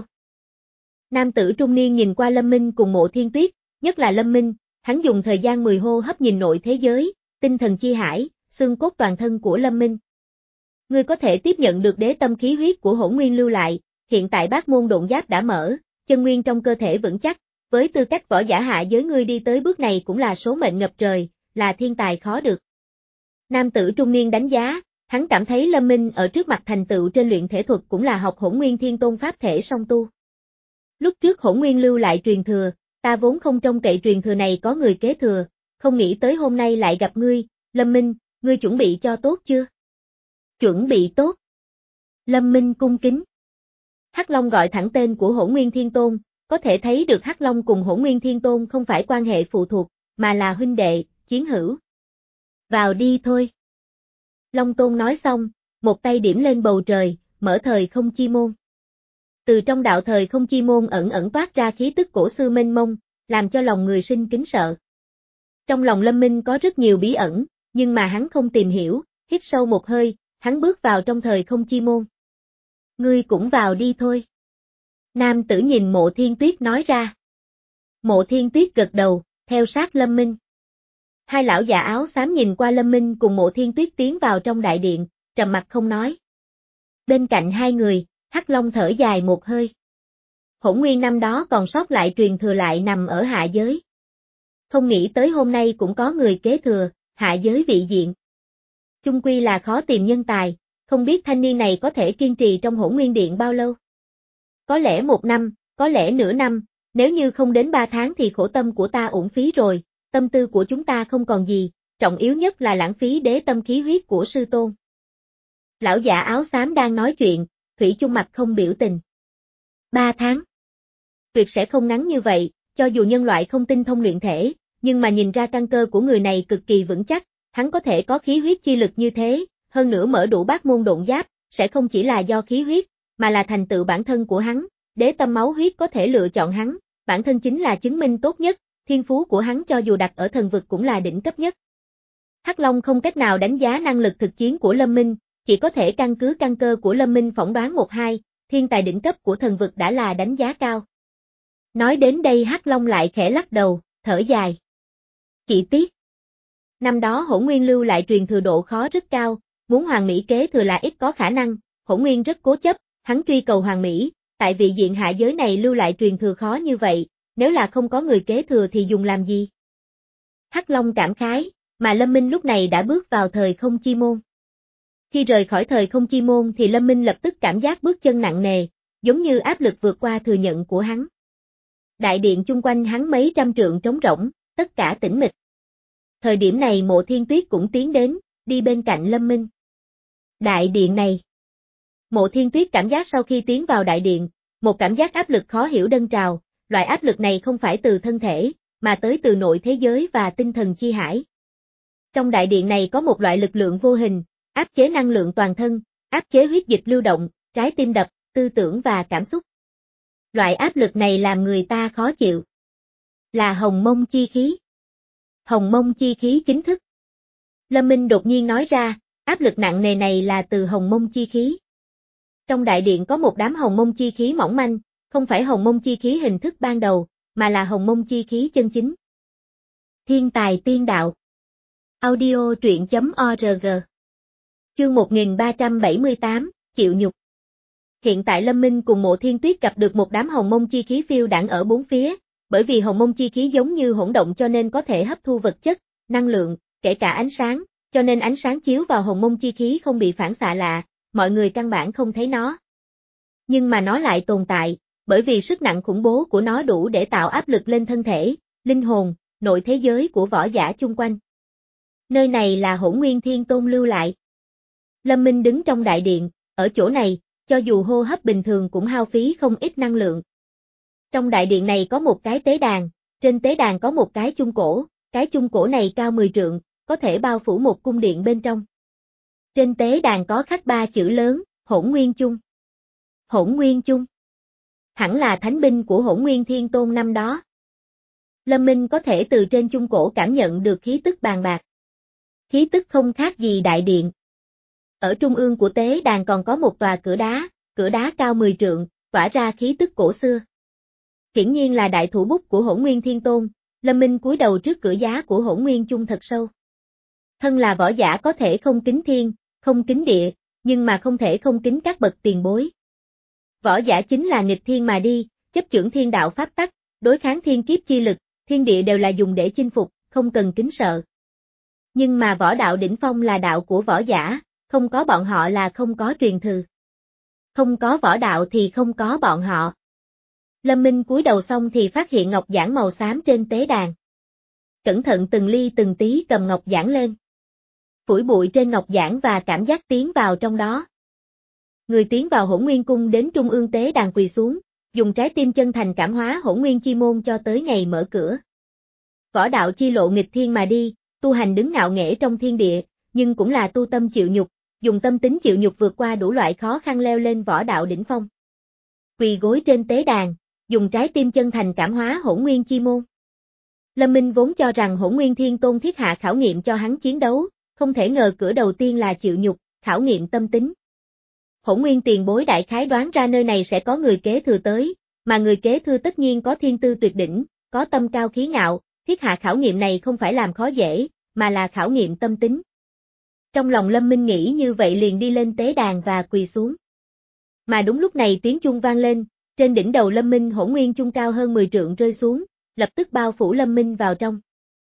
Speaker 1: Nam tử trung niên nhìn qua Lâm Minh cùng Mộ Thiên Tuyết, nhất là Lâm Minh, hắn dùng thời gian mười hô hấp nhìn nội thế giới, tinh thần chi hải, xương cốt toàn thân của Lâm Minh. Ngươi có thể tiếp nhận được đế tâm khí huyết của Hỗn Nguyên lưu lại, hiện tại bát môn độn giáp đã mở, chân nguyên trong cơ thể vững chắc, với tư cách võ giả hạ giới ngươi đi tới bước này cũng là số mệnh ngập trời, là thiên tài khó được. Nam tử trung niên đánh giá, hắn cảm thấy Lâm Minh ở trước mặt thành tựu trên luyện thể thuật cũng là học Hỗn Nguyên Thiên Tôn pháp thể song tu. Lúc trước Hỗn Nguyên lưu lại truyền thừa, ta vốn không trông cậy truyền thừa này có người kế thừa, không nghĩ tới hôm nay lại gặp ngươi, Lâm Minh, ngươi chuẩn bị cho tốt chưa? Chuẩn bị tốt. Lâm Minh cung kính. Hắc Long gọi thẳng tên của Hỗn Nguyên Thiên Tôn, có thể thấy được Hắc Long cùng Hỗn Nguyên Thiên Tôn không phải quan hệ phụ thuộc, mà là huynh đệ, chiến hữu. Vào đi thôi. Long Tôn nói xong, một tay điểm lên bầu trời, mở thời không chi môn. Từ trong đạo thời không chi môn ẩn ẩn toát ra khí tức cổ xưa mênh mông, làm cho lòng người sinh kính sợ. Trong lòng Lâm Minh có rất nhiều bí ẩn, nhưng mà hắn không tìm hiểu, hít sâu một hơi, hắn bước vào trong thời không chi môn. Ngươi cũng vào đi thôi. Nam tử nhìn Mộ Thiên Tuyết nói ra. Mộ Thiên Tuyết gật đầu, theo sát Lâm Minh. Hai lão già áo xám nhìn qua Lâm Minh cùng Mộ Thiên Tuyết tiến vào trong đại điện, trầm mặt không nói. Bên cạnh hai người, Hắc Long thở dài một hơi. Hỗn Nguyên năm đó còn sót lại truyền thừa lại nằm ở hạ giới. Không nghĩ tới hôm nay cũng có người kế thừa, hạ giới vị diện. Chung quy là khó tìm nhân tài, không biết thanh niên này có thể kiên trì trong Hỗn Nguyên Điện bao lâu. Có lẽ một năm, có lẽ nửa năm, nếu như không đến ba tháng thì khổ tâm của ta uổng phí rồi, tâm tư của chúng ta không còn gì, trọng yếu nhất là lãng phí đế tâm khí huyết của sư tôn. Lão giả áo xám đang nói chuyện, Thủy chung mặt không biểu tình. Ba tháng. Tuyệt sẽ không ngắn như vậy, cho dù nhân loại không tinh thông luyện thể, nhưng mà nhìn ra căn cơ của người này cực kỳ vững chắc, hắn có thể có khí huyết chi lực như thế, hơn nữa mở đủ bát môn độn giáp, sẽ không chỉ là do khí huyết, mà là thành tựu bản thân của hắn, đế tâm máu huyết có thể lựa chọn hắn, bản thân chính là chứng minh tốt nhất, thiên phú của hắn cho dù đặt ở thần vực cũng là đỉnh cấp nhất. Hắc Long không cách nào đánh giá năng lực thực chiến của Lâm Minh, chỉ có thể căn cứ căn cơ của Lâm Minh phỏng đoán một hai, thiên tài đỉnh cấp của thần vực đã là đánh giá cao. Nói đến đây Hắc Long lại khẽ lắc đầu, thở dài. Chỉ tiếc. Năm đó Hỗn Nguyên lưu lại truyền thừa độ khó rất cao, muốn Hoàng Mỹ kế thừa là ít có khả năng, Hỗn Nguyên rất cố chấp, hắn truy cầu Hoàng Mỹ, tại vị diện hạ giới này lưu lại truyền thừa khó như vậy, nếu là không có người kế thừa thì dùng làm gì? Hắc Long cảm khái, mà Lâm Minh lúc này đã bước vào thời không chi môn. Khi rời khỏi thời không chi môn thì Lâm Minh lập tức cảm giác bước chân nặng nề, giống như áp lực vượt qua thừa nhận của hắn. Đại điện chung quanh hắn mấy trăm trượng trống rỗng, tất cả tĩnh mịch. Thời điểm này Mộ Thiên Tuyết cũng tiến đến, đi bên cạnh Lâm Minh. Đại điện này. Mộ Thiên Tuyết cảm giác sau khi tiến vào đại điện, một cảm giác áp lực khó hiểu dâng trào, loại áp lực này không phải từ thân thể, mà tới từ nội thế giới và tinh thần chi hải. Trong đại điện này có một loại lực lượng vô hình, áp chế năng lượng toàn thân, áp chế huyết dịch lưu động, trái tim đập, tư tưởng và cảm xúc. Loại áp lực này làm người ta khó chịu. Là hồng mông chi khí. Hồng mông chi khí chính thức. Lâm Minh đột nhiên nói ra, áp lực nặng nề này là từ hồng mông chi khí. Trong đại điện có một đám hồng mông chi khí mỏng manh, không phải hồng mông chi khí hình thức ban đầu, mà là hồng mông chi khí chân chính. Thiên tài tiên đạo. Audio truyện chấm org. Chương một nghìn ba trăm bảy mươi tám, chịu nhục. Hiện tại Lâm Minh cùng Mộ Thiên Tuyết gặp được một đám hồng mông chi khí phiêu đãng ở bốn phía, bởi vì hồng mông chi khí giống như hỗn động cho nên có thể hấp thu vật chất, năng lượng, kể cả ánh sáng, cho nên ánh sáng chiếu vào hồng mông chi khí không bị phản xạ lạ, mọi người căn bản không thấy nó. Nhưng mà nó lại tồn tại, bởi vì sức nặng khủng bố của nó đủ để tạo áp lực lên thân thể, linh hồn, nội thế giới của võ giả chung quanh. Nơi này là Hỗn Nguyên Thiên Tôn lưu lại. Lâm Minh đứng trong đại điện, ở chỗ này, cho dù hô hấp bình thường cũng hao phí không ít năng lượng. Trong đại điện này có một cái tế đàn, trên tế đàn có một cái chung cổ, cái chung cổ này cao mười trượng, có thể bao phủ một cung điện bên trong. Trên tế đàn có khắc ba chữ lớn, Hỗn Nguyên Chung. Hỗn Nguyên Chung. Hẳn là thánh binh của Hỗn Nguyên Thiên Tôn năm đó. Lâm Minh có thể từ trên chung cổ cảm nhận được khí tức bàn bạc. Khí tức không khác gì đại điện. Ở trung ương của tế đàn còn có một tòa cửa đá, cửa đá cao mười trượng, tỏa ra khí tức cổ xưa. Hiển nhiên là đại thủ bút của Hỗn Nguyên Thiên Tôn, Lâm Minh cúi đầu trước cửa giá của Hỗn Nguyên Chung thật sâu. Thân là võ giả có thể không kính thiên, không kính địa, nhưng mà không thể không kính các bậc tiền bối. Võ giả chính là nghịch thiên mà đi, chấp chưởng thiên đạo pháp tắc, đối kháng thiên kiếp chi lực, thiên địa đều là dùng để chinh phục, không cần kính sợ. Nhưng mà võ đạo đỉnh phong là đạo của võ giả, không có bọn họ là không có truyền thừa. Không có võ đạo thì không có bọn họ. Lâm Minh cúi đầu xong thì phát hiện ngọc giản màu xám trên tế đàn. Cẩn thận từng ly từng tí cầm ngọc giản lên. Phủi bụi trên ngọc giản và cảm giác tiến vào trong đó. Người tiến vào Hỗn Nguyên Cung đến trung ương tế đàn quỳ xuống, dùng trái tim chân thành cảm hóa Hỗn Nguyên chi môn cho tới ngày mở cửa. Võ đạo chi lộ nghịch thiên mà đi, tu hành đứng ngạo nghễ trong thiên địa, nhưng cũng là tu tâm chịu nhục, dùng tâm tính chịu nhục vượt qua đủ loại khó khăn leo lên võ đạo đỉnh phong. Quỳ gối trên tế đàn, dùng trái tim chân thành cảm hóa Hỗn Nguyên chi môn. Lâm Minh vốn cho rằng Hỗn Nguyên Thiên Tôn thiết hạ khảo nghiệm cho hắn chiến đấu, không thể ngờ cửa đầu tiên là chịu nhục, khảo nghiệm tâm tính. Hỗn Nguyên tiền bối đại khái đoán ra nơi này sẽ có người kế thừa tới, mà người kế thừa tất nhiên có thiên tư tuyệt đỉnh, có tâm cao khí ngạo, thiết hạ khảo nghiệm này không phải làm khó dễ, mà là khảo nghiệm tâm tính. Trong lòng Lâm Minh nghĩ như vậy liền đi lên tế đàn và quỳ xuống. Mà đúng lúc này tiếng chuông vang lên, trên đỉnh đầu Lâm Minh Hỗn Nguyên chung cao hơn mười trượng rơi xuống, lập tức bao phủ Lâm Minh vào trong.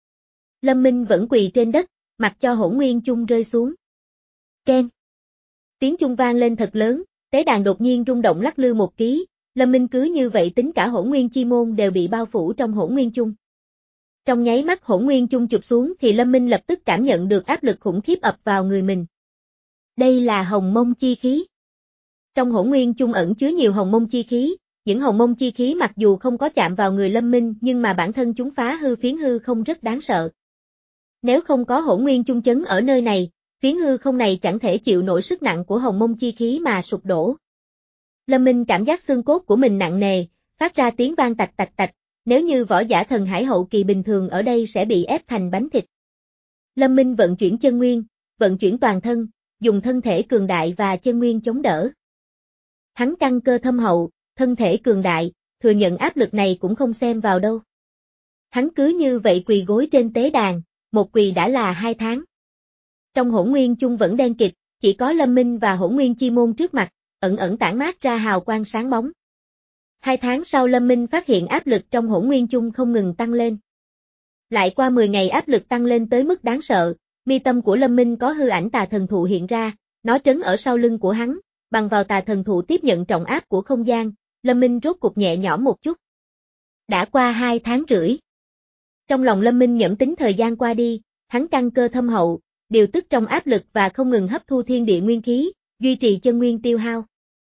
Speaker 1: Lâm Minh vẫn quỳ trên đất, mặc cho Hỗn Nguyên chung rơi xuống. Keng. Tiếng chuông vang lên thật lớn, tế đàn đột nhiên rung động lắc lư một ký, Lâm Minh cứ như vậy tính cả Hỗn Nguyên chi môn đều bị bao phủ trong Hỗn Nguyên chung. Trong nháy mắt Hỗn Nguyên chung chụp xuống thì Lâm Minh lập tức cảm nhận được áp lực khủng khiếp ập vào người mình. Đây là hồng mông chi khí. Trong Hỗn Nguyên chung ẩn chứa nhiều hồng mông chi khí, những hồng mông chi khí mặc dù không có chạm vào người Lâm Minh nhưng mà bản thân chúng phá hư phiến hư không rất đáng sợ. Nếu không có Hỗn Nguyên chung chấn ở nơi này, phiến hư không này chẳng thể chịu nổi sức nặng của hồng mông chi khí mà sụp đổ. Lâm Minh cảm giác xương cốt của mình nặng nề, phát ra tiếng vang tạch tạch tạch, Nếu như võ giả thần hải hậu kỳ bình thường ở đây sẽ bị ép thành bánh thịt. Lâm Minh vận chuyển chân nguyên, vận chuyển toàn thân, dùng thân thể cường đại và chân nguyên chống đỡ. Hắn căn cơ thâm hậu, thân thể cường đại, thừa nhận áp lực này cũng không xem vào đâu. Hắn cứ như vậy quỳ gối trên tế đàn, một quỳ đã là hai tháng. Trong hỗn nguyên chung vẫn đen kịt, chỉ có Lâm Minh và hỗn nguyên chi môn trước mặt, ẩn ẩn tản mát ra hào quang sáng bóng. Hai tháng sau Lâm Minh phát hiện áp lực trong hỗn nguyên chung không ngừng tăng lên. Lại qua mười ngày áp lực tăng lên tới mức đáng sợ, mi tâm của Lâm Minh có hư ảnh tà thần thụ hiện ra, nó trấn ở sau lưng của hắn, bằng vào tà thần thụ tiếp nhận trọng áp của không gian, Lâm Minh rốt cục nhẹ nhõm một chút. Đã qua hai tháng rưỡi. Trong lòng Lâm Minh nhẩm tính thời gian qua đi, hắn căn cơ thâm hậu, điều tức trong áp lực và không ngừng hấp thu thiên địa nguyên khí, duy trì chân nguyên tiêu hao.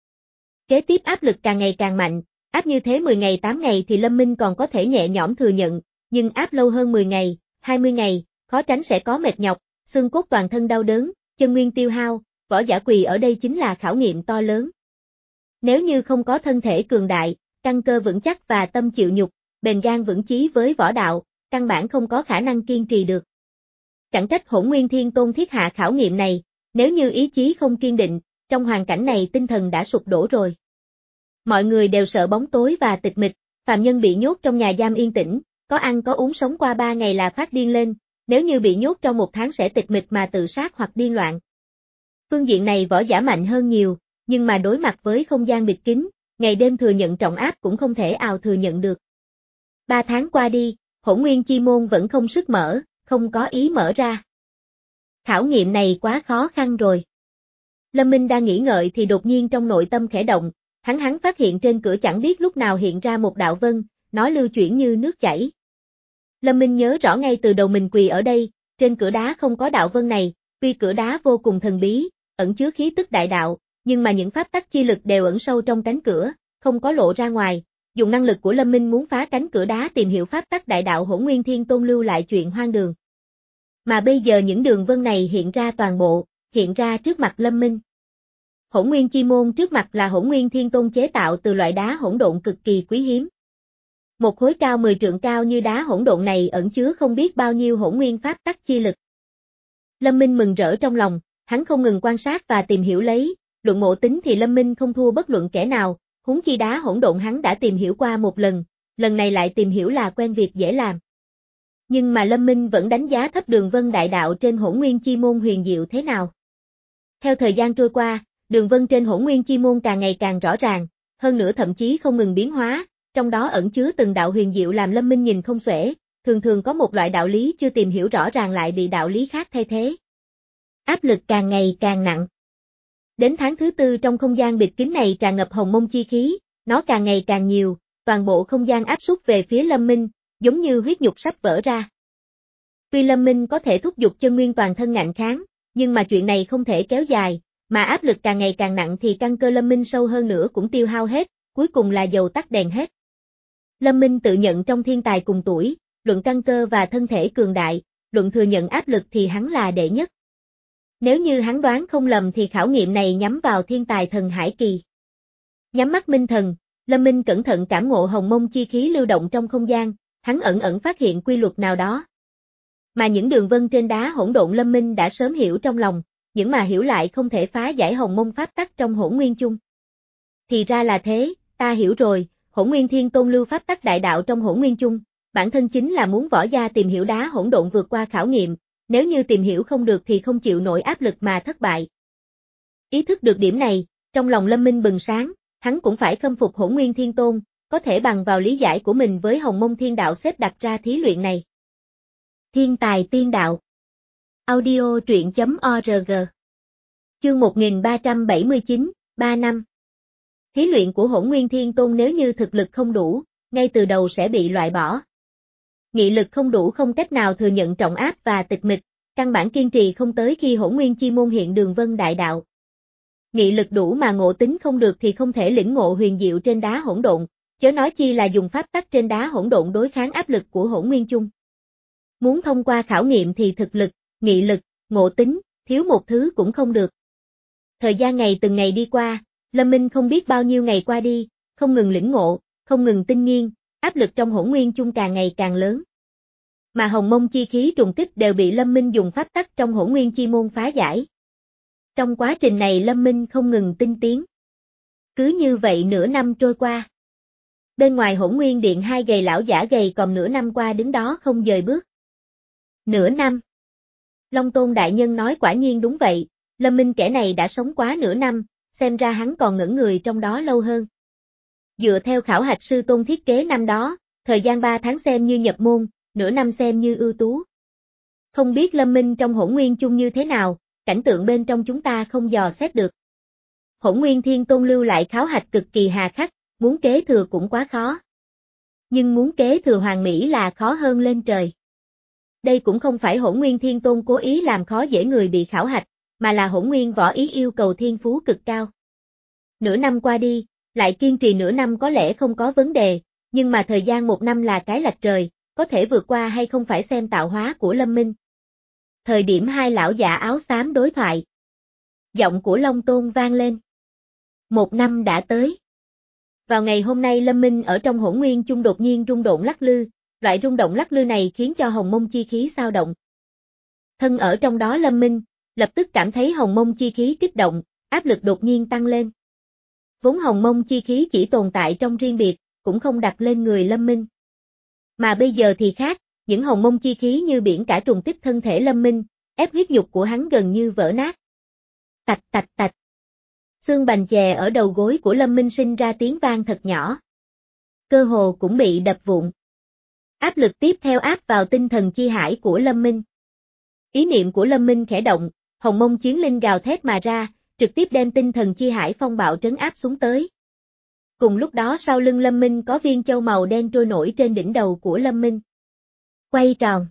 Speaker 1: Kế tiếp áp lực càng ngày càng mạnh, áp như thế mười ngày tám ngày thì Lâm Minh còn có thể nhẹ nhõm thừa nhận, nhưng áp lâu hơn mười ngày, hai mươi ngày, khó tránh sẽ có mệt nhọc, xương cốt toàn thân đau đớn, chân nguyên tiêu hao, võ giả quỳ ở đây chính là khảo nghiệm to lớn. Nếu như không có thân thể cường đại, căn cơ vững chắc và tâm chịu nhục, bền gan vững chí với võ đạo, căn bản không có khả năng kiên trì được. Chẳng trách Hỗn Nguyên Thiên Tôn thiết hạ khảo nghiệm này, nếu như ý chí không kiên định, trong hoàn cảnh này tinh thần đã sụp đổ rồi. Mọi người đều sợ bóng tối và tịch mịch, phàm nhân bị nhốt trong nhà giam yên tĩnh, có ăn có uống sống qua ba ngày là phát điên lên, nếu như bị nhốt trong một tháng sẽ tịch mịch mà tự sát hoặc điên loạn. Phương diện này võ giả mạnh hơn nhiều, nhưng mà đối mặt với không gian bịt kín, ngày đêm thừa nhận trọng áp cũng không thể ào thừa nhận được. Ba tháng qua đi, Hỗn Nguyên Chi Môn vẫn không sức mở, không có ý mở ra. Khảo nghiệm này quá khó khăn rồi. Lâm Minh đang nghĩ ngợi thì đột nhiên trong nội tâm khẽ động, hắn hắn phát hiện trên cửa chẳng biết lúc nào hiện ra một đạo vân, nó lưu chuyển như nước chảy. Lâm Minh nhớ rõ ngay từ đầu mình quỳ ở đây, trên cửa đá không có đạo vân này, tuy cửa đá vô cùng thần bí, ẩn chứa khí tức đại đạo, nhưng mà những pháp tắc chi lực đều ẩn sâu trong cánh cửa, không có lộ ra ngoài. Dùng năng lực của Lâm Minh muốn phá cánh cửa đá tìm hiểu pháp tắc đại đạo Hỗn Nguyên Thiên Tôn lưu lại chuyện hoang đường. Mà bây giờ những đường vân này hiện ra toàn bộ, hiện ra trước mặt Lâm Minh. Hỗn Nguyên Chi Môn trước mặt là Hỗn Nguyên Thiên Tôn chế tạo từ loại đá hỗn độn cực kỳ quý hiếm. Một khối cao mười trượng cao như đá hỗn độn này ẩn chứa không biết bao nhiêu hỗn nguyên pháp tắc chi lực. Lâm Minh mừng rỡ trong lòng, hắn không ngừng quan sát và tìm hiểu lấy, luận ngộ tính thì Lâm Minh không thua bất luận kẻ nào, huống chi đá hỗn độn hắn đã tìm hiểu qua một lần, lần này lại tìm hiểu là quen việc dễ làm. Nhưng mà Lâm Minh vẫn đánh giá thấp đường vân đại đạo trên Hỗn Nguyên Chi Môn huyền diệu thế nào. Theo thời gian trôi qua, đường vân trên Hỗn Nguyên Chi Môn càng ngày càng rõ ràng, hơn nữa thậm chí không ngừng biến hóa, trong đó ẩn chứa từng đạo huyền diệu làm Lâm Minh nhìn không xuể, thường thường có một loại đạo lý chưa tìm hiểu rõ ràng lại bị đạo lý khác thay thế. Áp lực càng ngày càng nặng. Đến tháng thứ tư trong không gian bịt kín này tràn ngập hồng mông chi khí, nó càng ngày càng nhiều, toàn bộ không gian áp súc về phía Lâm Minh, giống như huyết nhục sắp vỡ ra. Tuy Lâm Minh có thể thúc giục chân nguyên toàn thân ngạnh kháng, nhưng mà chuyện này không thể kéo dài, mà áp lực càng ngày càng nặng thì căn cơ Lâm Minh sâu hơn nữa cũng tiêu hao hết, cuối cùng là dầu tắt đèn hết. Lâm Minh tự nhận trong thiên tài cùng tuổi, luận căn cơ và thân thể cường đại, luận thừa nhận áp lực thì hắn là đệ nhất. Nếu như hắn đoán không lầm thì khảo nghiệm này nhắm vào thiên tài thần hải kỳ. Nhắm mắt minh thần, Lâm Minh cẩn thận cảm ngộ hồng mông chi khí lưu động trong không gian, hắn ẩn ẩn phát hiện quy luật nào đó. Mà những đường vân trên đá hỗn độn Lâm Minh đã sớm hiểu trong lòng, những mà hiểu lại không thể phá giải hồng mông pháp tắc trong Hỗn Nguyên chung. Thì ra là thế, ta hiểu rồi, Hỗn Nguyên Thiên Tôn lưu pháp tắc đại đạo trong Hỗn Nguyên chung, bản thân chính là muốn võ gia tìm hiểu đá hỗn độn vượt qua khảo nghiệm, nếu như tìm hiểu không được thì không chịu nổi áp lực mà thất bại. Ý thức được điểm này, trong lòng Lâm Minh bừng sáng, hắn cũng phải khâm phục Hỗn Nguyên Thiên Tôn, có thể bằng vào lý giải của mình với Hồng Mông Thiên Đạo xếp đặt ra thí luyện này. Thiên tài tiên đạo. Audio truyện chấm org. Chương một nghìn ba trăm bảy mươi chín, ba năm. Thí luyện của Hỗn Nguyên Thiên Tôn nếu như thực lực không đủ, ngay từ đầu sẽ bị loại bỏ. Nghị lực không đủ không cách nào thừa nhận trọng áp và tịch mịch, căn bản kiên trì không tới khi Hỗn Nguyên Chi Môn hiện đường vân đại đạo. Nghị lực đủ mà ngộ tính không được thì không thể lĩnh ngộ huyền diệu trên đá hỗn độn, chớ nói chi là dùng pháp tắc trên đá hỗn độn đối kháng áp lực của Hỗn Nguyên chung. Muốn thông qua khảo nghiệm thì thực lực, nghị lực, ngộ tính, thiếu một thứ cũng không được. Thời gian ngày từng ngày đi qua, Lâm Minh không biết bao nhiêu ngày qua đi, không ngừng lĩnh ngộ, không ngừng tinh nghiên, áp lực trong hỗn nguyên chung càng ngày càng lớn. Mà hồng mông chi khí trùng kích đều bị Lâm Minh dùng pháp tắc trong hỗn nguyên chi môn phá giải. Trong quá trình này Lâm Minh không ngừng tinh tiến. Cứ như vậy nửa năm trôi qua. Bên ngoài hỗn nguyên điện hai gầy lão giả gầy còm nửa năm qua đứng đó không dời bước. Nửa năm. Long Tôn đại nhân nói quả nhiên đúng vậy, Lâm Minh kẻ này đã sống quá nửa năm, xem ra hắn còn ngẩn người trong đó lâu hơn. Dựa theo khảo hạch sư tôn thiết kế năm đó, thời gian ba tháng xem như nhập môn, nửa năm xem như ưu tú. Không biết Lâm Minh trong hỗn nguyên chung như thế nào, cảnh tượng bên trong chúng ta không dò xét được. Hỗn nguyên thiên tôn lưu lại khảo hạch cực kỳ hà khắc, muốn kế thừa cũng quá khó. Nhưng muốn kế thừa hoàng mỹ là khó hơn lên trời. Đây cũng không phải hỗn nguyên thiên tôn cố ý làm khó dễ người bị khảo hạch, mà là hỗn nguyên võ ý yêu cầu thiên phú cực cao. Nửa năm qua đi, lại kiên trì nửa năm có lẽ không có vấn đề, nhưng mà thời gian một năm là cái lệch trời, có thể vượt qua hay không phải xem tạo hóa của Lâm Minh. Thời điểm hai lão giả áo xám đối thoại. Giọng của Long Tôn vang lên. Một năm đã tới. Vào ngày hôm nay Lâm Minh ở trong hỗn nguyên chung đột nhiên rung động lắc lư, loại rung động lắc lư này khiến cho hồng mông chi khí xao động. Thân ở trong đó Lâm Minh, lập tức cảm thấy hồng mông chi khí kích động, áp lực đột nhiên tăng lên. Vốn hồng mông chi khí chỉ tồn tại trong riêng biệt, cũng không đặt lên người Lâm Minh. Mà bây giờ thì khác, những hồng mông chi khí như biển cả trùng kích thân thể Lâm Minh, ép huyết nhục của hắn gần như vỡ nát. Tạch tạch tạch. Xương bành chè ở đầu gối của Lâm Minh sinh ra tiếng vang thật nhỏ. Cơ hồ cũng bị đập vụn. Áp lực tiếp theo áp vào tinh thần chi hải của Lâm Minh. Ý niệm của Lâm Minh khẽ động, hồng mông chiến linh gào thét mà ra, trực tiếp đem tinh thần chi hải phong bạo trấn áp xuống tới. Cùng lúc đó sau lưng Lâm Minh có viên châu màu đen trôi nổi trên đỉnh đầu của Lâm Minh. Quay tròn.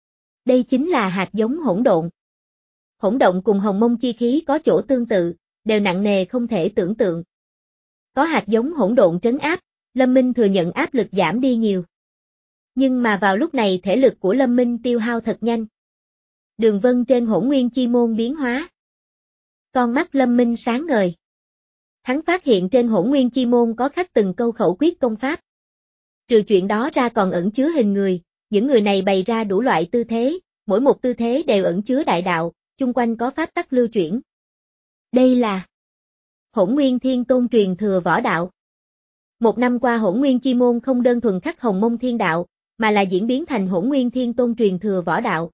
Speaker 1: Đây chính là hạt giống hỗn độn. Hỗn độn cùng hồng mông chi khí có chỗ tương tự, đều nặng nề không thể tưởng tượng. Có hạt giống hỗn độn trấn áp, Lâm Minh thừa nhận áp lực giảm đi nhiều. Nhưng mà vào lúc này thể lực của Lâm Minh tiêu hao thật nhanh. Đường vân trên hỗn nguyên chi môn biến hóa. Con mắt Lâm Minh sáng ngời. Hắn phát hiện trên hỗn nguyên chi môn có khắc từng câu khẩu quyết công pháp. Trừ chuyện đó ra còn ẩn chứa hình người, những người này bày ra đủ loại tư thế, mỗi một tư thế đều ẩn chứa đại đạo, chung quanh có pháp tắc lưu chuyển. Đây là Hỗn Nguyên Thiên Tôn truyền thừa võ đạo. Một năm qua Hỗn Nguyên chi môn không đơn thuần khắc hồng mông thiên đạo, mà là diễn biến thành Hỗn Nguyên Thiên Tôn truyền thừa võ đạo.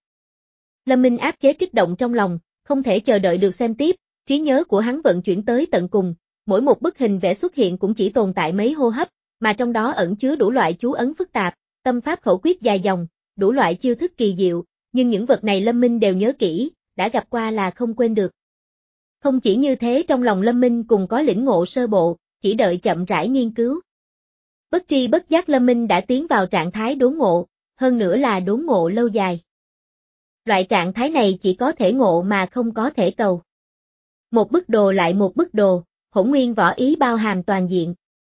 Speaker 1: Lâm Minh áp chế kích động trong lòng, không thể chờ đợi được xem tiếp, trí nhớ của hắn vận chuyển tới tận cùng, mỗi một bức hình vẽ xuất hiện cũng chỉ tồn tại mấy hô hấp, mà trong đó ẩn chứa đủ loại chú ấn phức tạp, tâm pháp khẩu quyết dài dòng, đủ loại chiêu thức kỳ diệu, nhưng những vật này Lâm Minh đều nhớ kỹ, đã gặp qua là không quên được. Không chỉ như thế trong lòng Lâm Minh cùng có lĩnh ngộ sơ bộ, chỉ đợi chậm rãi nghiên cứu. Bất tri bất giác Lâm Minh đã tiến vào trạng thái đốn ngộ, hơn nữa là đốn ngộ lâu dài. Loại trạng thái này chỉ có thể ngộ mà không có thể cầu. Một bức đồ lại một bức đồ, hỗn nguyên võ ý bao hàm toàn diện.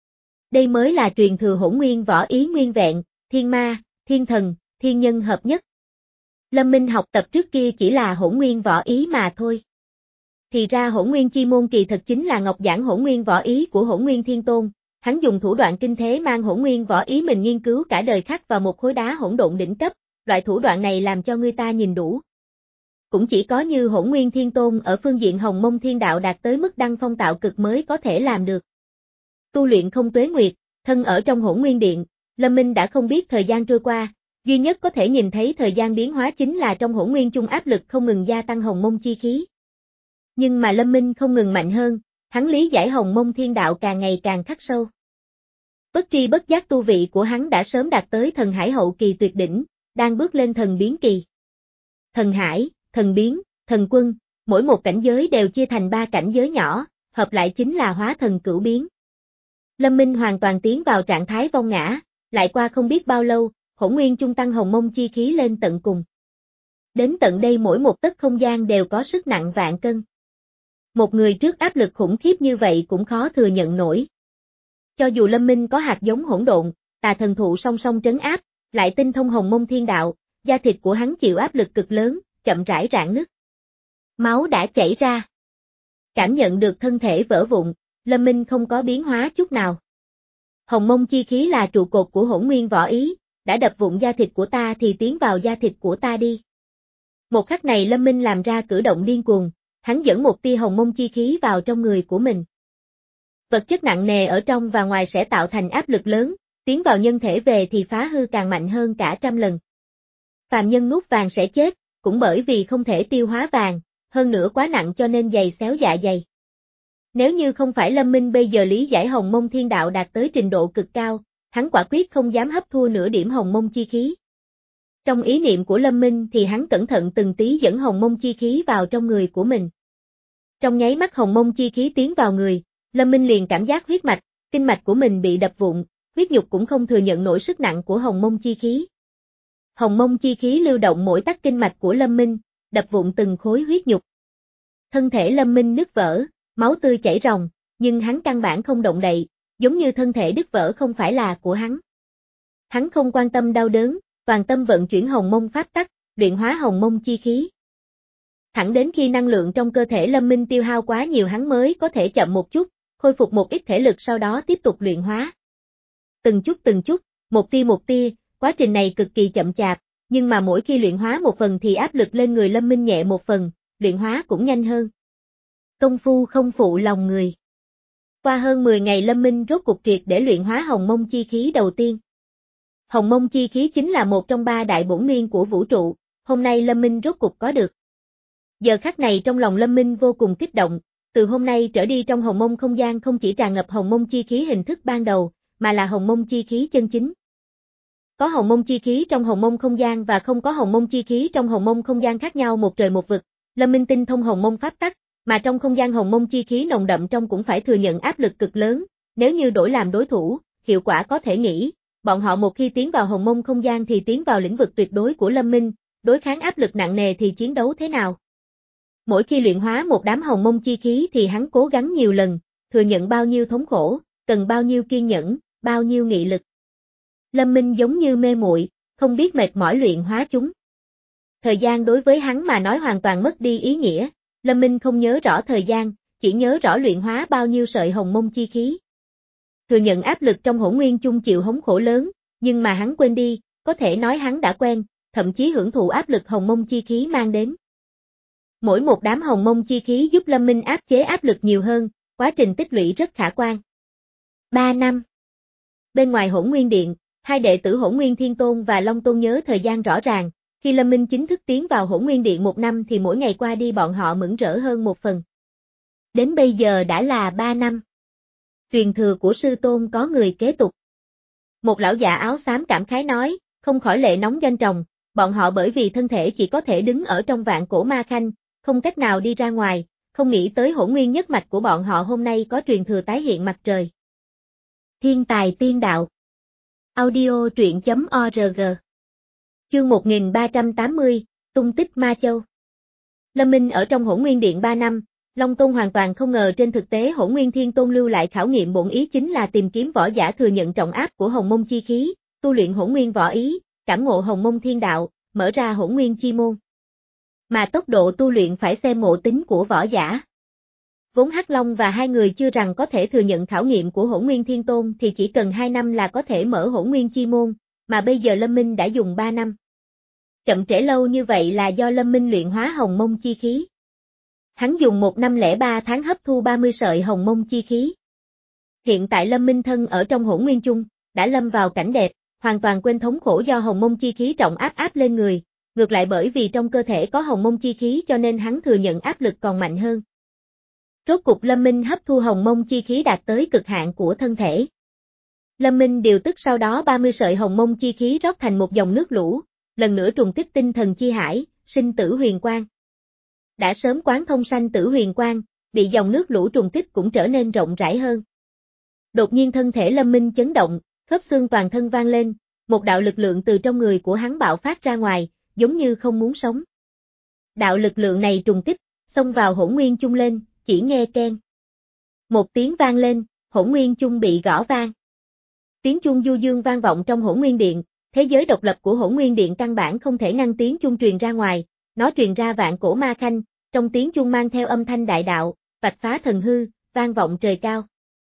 Speaker 1: Đây mới là truyền thừa hỗn nguyên võ ý nguyên vẹn, thiên ma, thiên thần, thiên nhân hợp nhất. Lâm Minh học tập trước kia chỉ là hỗn nguyên võ ý mà thôi. Thì ra hỗn nguyên chi môn kỳ thật chính là ngọc giảng hỗn nguyên võ ý của hỗn nguyên thiên tôn, hắn dùng thủ đoạn kinh thế mang hỗn nguyên võ ý mình nghiên cứu cả đời khắc vào một khối đá hỗn độn đỉnh cấp, loại thủ đoạn này làm cho người ta nhìn đủ. Cũng chỉ có như hỗn nguyên thiên tôn ở phương diện hồng mông thiên đạo đạt tới mức đăng phong tạo cực mới có thể làm được. Tu luyện không tuế nguyệt, thân ở trong hỗn nguyên điện, Lâm Minh đã không biết thời gian trôi qua, duy nhất có thể nhìn thấy thời gian biến hóa chính là trong hỗn nguyên chung áp lực không ngừng gia tăng hồng mông chi khí. Nhưng mà Lâm Minh không ngừng mạnh hơn, hắn lý giải hồng mông thiên đạo càng ngày càng khắc sâu. Bất tri bất giác tu vị của hắn đã sớm đạt tới thần hải hậu kỳ tuyệt đỉnh, đang bước lên thần biến kỳ. Thần hải, thần biến, thần quân, mỗi một cảnh giới đều chia thành ba cảnh giới nhỏ, hợp lại chính là hóa thần cửu biến. Lâm Minh hoàn toàn tiến vào trạng thái vong ngã, lại qua không biết bao lâu, hỗn nguyên chung tăng hồng mông chi khí lên tận cùng. Đến tận đây mỗi một tấc không gian đều có sức nặng vạn cân. Một người trước áp lực khủng khiếp như vậy cũng khó thừa nhận nổi. Cho dù Lâm Minh có hạt giống hỗn độn, tà thần thụ song song trấn áp, lại tinh thông hồng mông thiên đạo, da thịt của hắn chịu áp lực cực lớn, chậm rãi rạn nứt. Máu đã chảy ra. Cảm nhận được thân thể vỡ vụn, Lâm Minh không có biến hóa chút nào. Hồng mông chi khí là trụ cột của hỗn nguyên võ ý, đã đập vụn da thịt của ta thì tiến vào da thịt của ta đi. Một khắc này Lâm Minh làm ra cử động điên cuồng, hắn dẫn một tia hồng mông chi khí vào trong người của mình. Vật chất nặng nề ở trong và ngoài sẽ tạo thành áp lực lớn, tiến vào nhân thể về thì phá hư càng mạnh hơn cả trăm lần. Phàm nhân nuốt vàng sẽ chết, cũng bởi vì không thể tiêu hóa vàng, hơn nữa quá nặng cho nên dày xéo dạ dày. Nếu như không phải Lâm Minh bây giờ lý giải hồng mông thiên đạo đạt tới trình độ cực cao, hắn quả quyết không dám hấp thu nửa điểm hồng mông chi khí. Trong ý niệm của Lâm Minh thì hắn cẩn thận từng tí dẫn hồng mông chi khí vào trong người của mình. Trong nháy mắt hồng mông chi khí tiến vào người, Lâm Minh liền cảm giác huyết mạch, kinh mạch của mình bị đập vụn, huyết nhục cũng không thừa nhận nổi sức nặng của hồng mông chi khí. Hồng mông chi khí lưu động mỗi tắc kinh mạch của Lâm Minh, đập vụn từng khối huyết nhục. Thân thể Lâm Minh nứt vỡ, máu tươi chảy ròng, nhưng hắn căn bản không động đậy, giống như thân thể đứt vỡ không phải là của hắn. Hắn không quan tâm đau đớn, toàn tâm vận chuyển hồng mông pháp tắc, luyện hóa hồng mông chi khí. Thẳng đến khi năng lượng trong cơ thể Lâm Minh tiêu hao quá nhiều hắn mới có thể chậm một chút, khôi phục một ít thể lực sau đó tiếp tục luyện hóa. Từng chút từng chút, một tia một tia, quá trình này cực kỳ chậm chạp, nhưng mà mỗi khi luyện hóa một phần thì áp lực lên người Lâm Minh nhẹ một phần, luyện hóa cũng nhanh hơn. Công phu không phụ lòng người. Qua hơn mười ngày Lâm Minh rốt cục triệt để luyện hóa hồng mông chi khí đầu tiên. Hồng mông chi khí chính là một trong ba đại bổn nguyên của vũ trụ, hôm nay Lâm Minh rốt cục có được. Giờ khắc này trong lòng Lâm Minh vô cùng kích động, từ hôm nay trở đi trong hồng mông không gian không chỉ tràn ngập hồng mông chi khí hình thức ban đầu, mà là hồng mông chi khí chân chính. Có hồng mông chi khí trong hồng mông không gian và không có hồng mông chi khí trong hồng mông không gian khác nhau một trời một vực, Lâm Minh tinh thông hồng mông pháp tắc, mà trong không gian hồng mông chi khí nồng đậm trong cũng phải thừa nhận áp lực cực lớn, nếu như đổi làm đối thủ, hiệu quả có thể nghĩ, bọn họ một khi tiến vào hồng mông không gian thì tiến vào lĩnh vực tuyệt đối của Lâm Minh, đối kháng áp lực nặng nề thì chiến đấu thế nào? Mỗi khi luyện hóa một đám hồng mông chi khí thì hắn cố gắng nhiều lần, thừa nhận bao nhiêu thống khổ, cần bao nhiêu kiên nhẫn, bao nhiêu nghị lực. Lâm Minh giống như mê muội, không biết mệt mỏi luyện hóa chúng. Thời gian đối với hắn mà nói hoàn toàn mất đi ý nghĩa, Lâm Minh không nhớ rõ thời gian, chỉ nhớ rõ luyện hóa bao nhiêu sợi hồng mông chi khí. Thừa nhận áp lực trong hỗn nguyên chung chịu hống khổ lớn, nhưng mà hắn quên đi, có thể nói hắn đã quen, thậm chí hưởng thụ áp lực hồng mông chi khí mang đến. Mỗi một đám hồng mông chi khí giúp Lâm Minh áp chế áp lực nhiều hơn, quá trình tích lũy rất khả quan. Ba năm. Bên ngoài Hỗn Nguyên Điện, hai đệ tử Hỗn Nguyên Thiên Tôn và Long Tôn nhớ thời gian rõ ràng, khi Lâm Minh chính thức tiến vào Hỗn Nguyên Điện một năm thì mỗi ngày qua đi bọn họ mừng rỡ hơn một phần. Đến bây giờ đã là ba năm. Truyền thừa của sư tôn có người kế tục. Một lão già áo xám cảm khái nói, không khỏi lệ nóng doanh tròng, bọn họ bởi vì thân thể chỉ có thể đứng ở trong vạn cổ ma khanh, không cách nào đi ra ngoài, không nghĩ tới hỗn nguyên nhất mạch của bọn họ hôm nay có truyền thừa tái hiện mặt trời. Thiên tài tiên đạo. Audio truyện chấm org. Chương một nghìn ba trăm tám mươi, tung tích Ma Châu. Lâm Minh ở trong Hỗn Nguyên Điện ba năm, Long Tôn hoàn toàn không ngờ trên thực tế Hỗn Nguyên Thiên Tôn lưu lại khảo nghiệm bổn ý chính là tìm kiếm võ giả thừa nhận trọng áp của hồng mông chi khí, tu luyện hỗn nguyên võ ý, cảm ngộ hồng mông thiên đạo, mở ra hỗn nguyên chi môn. Mà tốc độ tu luyện phải xem ngộ tính của võ giả. Vốn Hắc Long và hai người chưa rằng có thể thừa nhận khảo nghiệm của Hỗn Nguyên Thiên Tôn thì chỉ cần hai năm là có thể mở hỗn nguyên chi môn, mà bây giờ Lâm Minh đã dùng ba năm. Chậm trễ lâu như vậy là do Lâm Minh luyện hóa hồng mông chi khí. Hắn dùng một năm lẻ ba tháng hấp thu ba mươi sợi hồng mông chi khí. Hiện tại Lâm Minh thân ở trong hỗn nguyên chung, đã lâm vào cảnh đẹp, hoàn toàn quên thống khổ do hồng mông chi khí trọng áp áp lên người, ngược lại bởi vì trong cơ thể có hồng mông chi khí cho nên hắn thừa nhận áp lực còn mạnh hơn. Rốt cục Lâm Minh hấp thu hồng mông chi khí đạt tới cực hạn của thân thể. Lâm Minh điều tức sau đó ba mươi sợi hồng mông chi khí rót thành một dòng nước lũ, lần nữa trùng kích tinh thần chi hải, sinh tử huyền quang. Đã sớm quán thông sanh tử huyền quang, bị dòng nước lũ trùng kích cũng trở nên rộng rãi hơn. Đột nhiên thân thể Lâm Minh chấn động, khớp xương toàn thân vang lên, một đạo lực lượng từ trong người của hắn bạo phát ra ngoài, giống như không muốn sống. Đạo lực lượng này trùng kích, xông vào hỗn nguyên chung lên, chỉ nghe keng. Một tiếng vang lên, hỗn nguyên chung bị gõ vang. Tiếng chuông du dương vang vọng trong hỗn nguyên điện, thế giới độc lập của hỗn nguyên điện căn bản không thể ngăn tiếng chuông truyền ra ngoài, nó truyền ra vạn cổ ma khanh, trong tiếng chuông mang theo âm thanh đại đạo, vạch phá thần hư, vang vọng trời cao.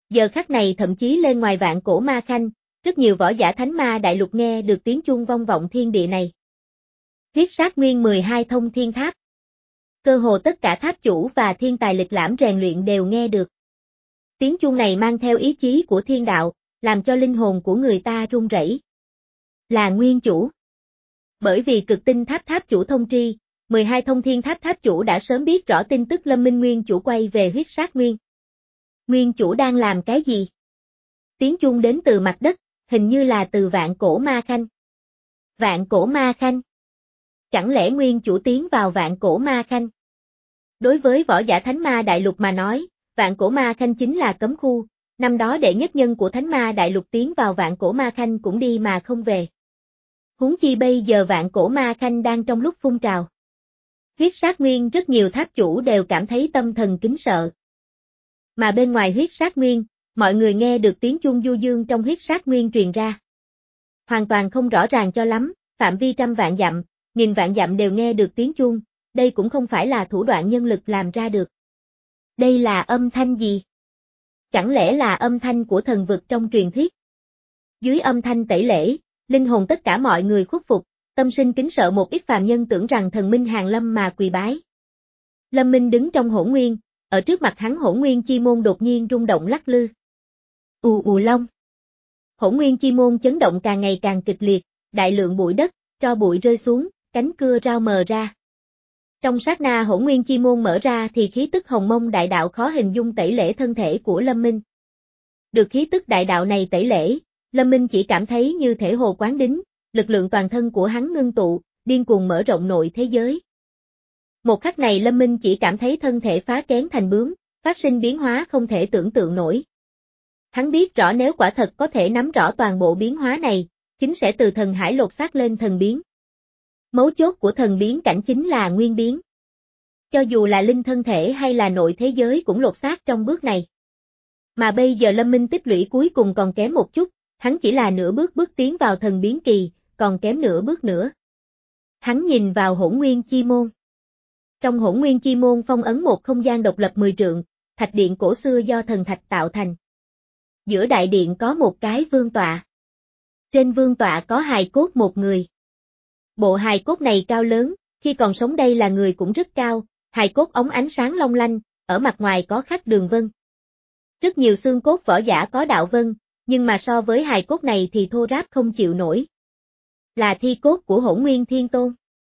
Speaker 1: Giờ khắc này thậm chí lên ngoài Vạn Cổ Ma Khanh, rất nhiều võ giả Thánh Ma Đại Lục nghe được tiếng chuông vang vọng thiên địa này. Huyết sát nguyên mười hai thông thiên tháp. Cơ hồ tất cả tháp chủ và thiên tài lịch lãm rèn luyện đều nghe được. Tiếng chuông này mang theo ý chí của thiên đạo, làm cho linh hồn của người ta run rẩy. Là nguyên chủ. Bởi vì cực tinh tháp tháp chủ thông tri, mười hai thông thiên tháp tháp chủ đã sớm biết rõ tin tức Lâm Minh nguyên chủ quay về huyết sát nguyên. Nguyên chủ đang làm cái gì? Tiếng chuông đến từ mặt đất, hình như là từ Vạn Cổ Ma Khanh. Vạn Cổ Ma Khanh. Chẳng lẽ nguyên chủ tiến vào Vạn Cổ Ma Khanh? Đối với võ giả Thánh Ma Đại Lục mà nói, Vạn Cổ Ma Khanh chính là cấm khu, năm đó đệ nhất nhân của Thánh Ma Đại Lục tiến vào Vạn Cổ Ma Khanh cũng đi mà không về. Huống chi bây giờ Vạn Cổ Ma Khanh đang trong lúc phun trào. Huyết sát nguyên rất nhiều tháp chủ đều cảm thấy tâm thần kính sợ. Mà bên ngoài huyết sát nguyên, mọi người nghe được tiếng chuông du dương trong huyết sát nguyên truyền ra. Hoàn toàn không rõ ràng cho lắm, phạm vi trăm vạn dặm, nghìn vạn dặm đều nghe được tiếng chuông, đây cũng không phải là thủ đoạn nhân lực làm ra được. Đây là âm thanh gì? Chẳng lẽ là âm thanh của thần vực trong truyền thuyết? Dưới âm thanh tẩy lễ, linh hồn tất cả mọi người khuất phục, tâm sinh kính sợ, một ít phàm nhân tưởng rằng thần minh hàng lâm mà quỳ bái. Lâm Minh đứng trong hỗn nguyên, ở trước mặt hắn hỗn nguyên chi môn đột nhiên rung động lắc lư. Ù ù long. Hỗn nguyên chi môn chấn động càng ngày càng kịch liệt, đại lượng bụi đất, tro bụi rơi xuống, cánh cưa rao mờ ra. Trong sát na hỗn nguyên chi môn mở ra thì khí tức hồng mông đại đạo khó hình dung tẩy lễ thân thể của Lâm Minh. Được khí tức đại đạo này tẩy lễ, Lâm Minh chỉ cảm thấy như thể hồ quán đính, lực lượng toàn thân của hắn ngưng tụ, điên cuồng mở rộng nội thế giới. Một khắc này Lâm Minh chỉ cảm thấy thân thể phá kén thành bướm, phát sinh biến hóa không thể tưởng tượng nổi. Hắn biết rõ nếu quả thật có thể nắm rõ toàn bộ biến hóa này, chính sẽ từ thần hải lột xác lên thần biến. Mấu chốt của thần biến cảnh chính là nguyên biến. Cho dù là linh thân thể hay là nội thế giới cũng lột xác trong bước này. Mà bây giờ Lâm Minh tích lũy cuối cùng còn kém một chút, hắn chỉ là nửa bước bước tiến vào thần biến kỳ, còn kém nửa bước nữa. Hắn nhìn vào hỗn nguyên chi môn. Trong hỗn nguyên chi môn phong ấn một không gian độc lập mười trượng, thạch điện cổ xưa do thần thạch tạo thành. Giữa đại điện có một cái vương tọa. Trên vương tọa có hài cốt một người. Bộ hài cốt này cao lớn, khi còn sống đây là người cũng rất cao, hài cốt óng ánh sáng long lanh, ở mặt ngoài có khắc đường vân. Rất nhiều xương cốt võ giả có đạo vân, nhưng mà so với hài cốt này thì thô ráp không chịu nổi. Là thi cốt của Hỗn Nguyên Thiên Tôn.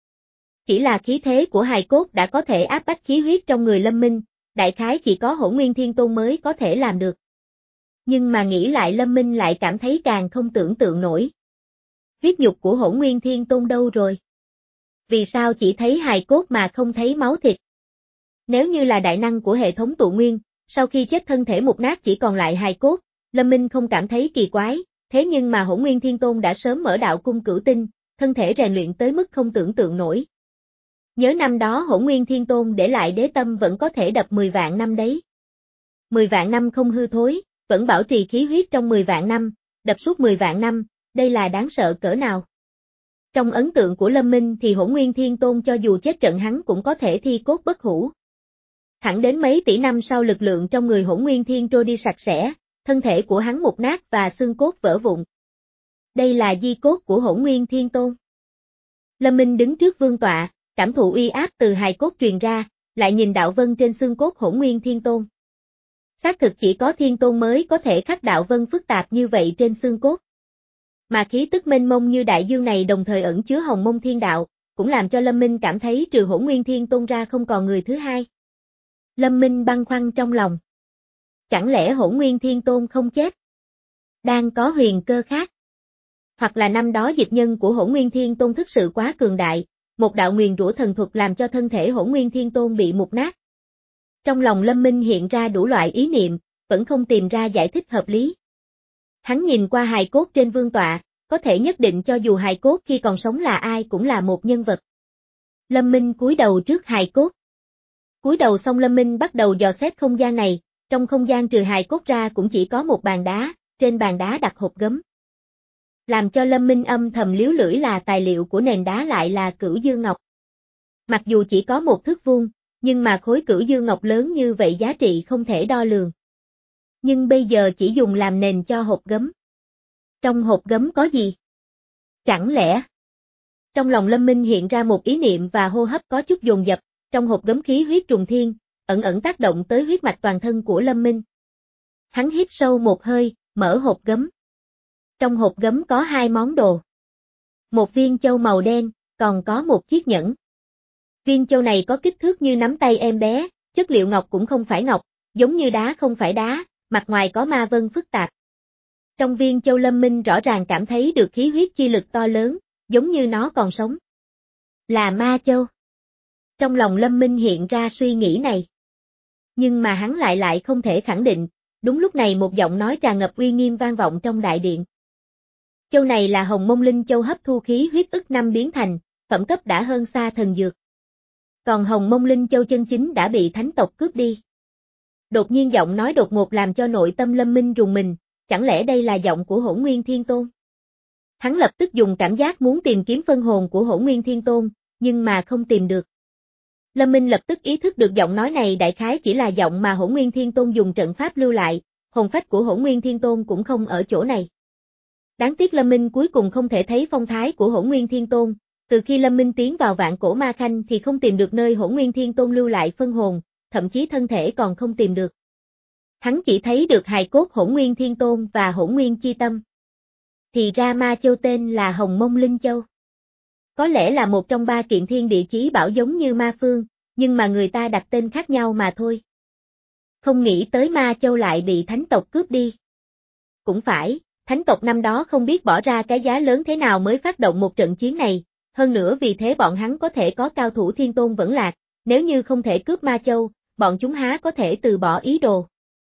Speaker 1: Chỉ là khí thế của hài cốt đã có thể áp bách khí huyết trong người Lâm Minh, đại khái chỉ có Hỗn Nguyên Thiên Tôn mới có thể làm được. Nhưng mà nghĩ lại Lâm Minh lại cảm thấy càng không tưởng tượng nổi. Huyết nhục của Hỗn Nguyên Thiên Tôn đâu rồi? Vì sao chỉ thấy hài cốt mà không thấy máu thịt? Nếu như là đại năng của hệ thống tụ nguyên, sau khi chết thân thể mục nát chỉ còn lại hài cốt, Lâm Minh không cảm thấy kỳ quái, thế nhưng mà Hỗn Nguyên Thiên Tôn đã sớm mở đạo cung cửu tinh, thân thể rèn luyện tới mức không tưởng tượng nổi. Nhớ năm đó Hỗn Nguyên Thiên Tôn để lại đế tâm vẫn có thể đập mười vạn năm đấy. mười vạn năm không hư thối, vẫn bảo trì khí huyết trong mười vạn năm, đập suốt mười vạn năm, đây là đáng sợ cỡ nào. Trong ấn tượng của Lâm Minh thì Hỗn Nguyên Thiên Tôn cho dù chết trận hắn cũng có thể thi cốt bất hủ. Hẳn đến mấy tỷ năm sau lực lượng trong người Hỗn Nguyên Thiên trôi đi sạch sẽ, thân thể của hắn mục nát và xương cốt vỡ vụn. Đây là di cốt của Hỗn Nguyên Thiên Tôn. Lâm Minh đứng trước vương tọa, cảm thụ uy áp từ hài cốt truyền ra, lại nhìn đạo vân trên xương cốt Hỗn Nguyên Thiên Tôn. Xác thực chỉ có Thiên Tôn mới có thể khắc đạo vân phức tạp như vậy trên xương cốt. Mà khí tức mênh mông như đại dương này đồng thời ẩn chứa hồng mông thiên đạo, cũng làm cho Lâm Minh cảm thấy trừ Hỗn Nguyên Thiên Tôn ra không còn người thứ hai. Lâm Minh băn khoăn trong lòng. Chẳng lẽ Hỗn Nguyên Thiên Tôn không chết? Đang có huyền cơ khác. Hoặc là năm đó dịch nhân của Hỗn Nguyên Thiên Tôn thực sự quá cường đại, một đạo nguyền rủa thần thuật làm cho thân thể Hỗn Nguyên Thiên Tôn bị mục nát. Trong lòng Lâm Minh hiện ra đủ loại ý niệm, vẫn không tìm ra giải thích hợp lý. Hắn nhìn qua hài cốt trên vương tọa, có thể nhất định cho dù hài cốt khi còn sống là ai cũng là một nhân vật. Lâm Minh cúi đầu trước hài cốt. Cúi đầu xong Lâm Minh bắt đầu dò xét không gian này, trong không gian trừ hài cốt ra cũng chỉ có một bàn đá, trên bàn đá đặt hộp gấm. Làm cho Lâm Minh âm thầm liếu lưỡi là tài liệu của nền đá lại là cửu dương ngọc. Mặc dù chỉ có một thước vuông, nhưng mà khối cửu dương ngọc lớn như vậy giá trị không thể đo lường. Nhưng bây giờ chỉ dùng làm nền cho hộp gấm. Trong hộp gấm có gì? Chẳng lẽ? Trong lòng Lâm Minh hiện ra một ý niệm và hô hấp có chút dồn dập, trong hộp gấm khí huyết trùng thiên, ẩn ẩn tác động tới huyết mạch toàn thân của Lâm Minh. Hắn hít sâu một hơi, mở hộp gấm. Trong hộp gấm có hai món đồ. Một viên châu màu đen, còn có một chiếc nhẫn. Viên châu này có kích thước như nắm tay em bé, chất liệu ngọc cũng không phải ngọc, giống như đá không phải đá, mặt ngoài có ma vân phức tạp. Trong viên châu Lâm Minh rõ ràng cảm thấy được khí huyết chi lực to lớn, giống như nó còn sống. Là ma châu. Trong lòng Lâm Minh hiện ra suy nghĩ này. Nhưng mà hắn lại lại không thể khẳng định, đúng lúc này một giọng nói tràn ngập uy nghiêm vang vọng trong đại điện. Châu này là Hồng Mông Linh Châu hấp thu khí huyết ức năm biến thành, phẩm cấp đã hơn xa thần dược. Còn Hồng Mông Linh Châu chân chính đã bị thánh tộc cướp đi. Đột nhiên giọng nói đột ngột làm cho nội tâm Lâm Minh rùng mình, chẳng lẽ đây là giọng của Hỗn Nguyên Thiên Tôn? Hắn lập tức dùng cảm giác muốn tìm kiếm phân hồn của Hỗn Nguyên Thiên Tôn, nhưng mà không tìm được. Lâm Minh lập tức ý thức được giọng nói này đại khái chỉ là giọng mà Hỗn Nguyên Thiên Tôn dùng trận pháp lưu lại, hồn phách của Hỗn Nguyên Thiên Tôn cũng không ở chỗ này. Đáng tiếc Lâm Minh cuối cùng không thể thấy phong thái của Hỗn Nguyên Thiên Tôn, từ khi Lâm Minh tiến vào Vạn Cổ Ma Khanh thì không tìm được nơi Hỗn Nguyên Thiên Tôn lưu lại phân hồn, thậm chí thân thể còn không tìm được. Hắn chỉ thấy được hài cốt Hỗn Nguyên Thiên Tôn và Hỗn Nguyên Chi Tâm. Thì ra ma châu tên là Hồng Mông Linh Châu. Có lẽ là một trong ba kiện thiên địa chí bảo giống như ma phương, nhưng mà người ta đặt tên khác nhau mà thôi. Không nghĩ tới ma châu lại bị thánh tộc cướp đi. Cũng phải, thánh tộc năm đó không biết bỏ ra cái giá lớn thế nào mới phát động một trận chiến này, hơn nữa vì thế bọn hắn có thể có cao thủ thiên tôn vẫn lạc, nếu như không thể cướp ma châu, bọn chúng há có thể từ bỏ ý đồ.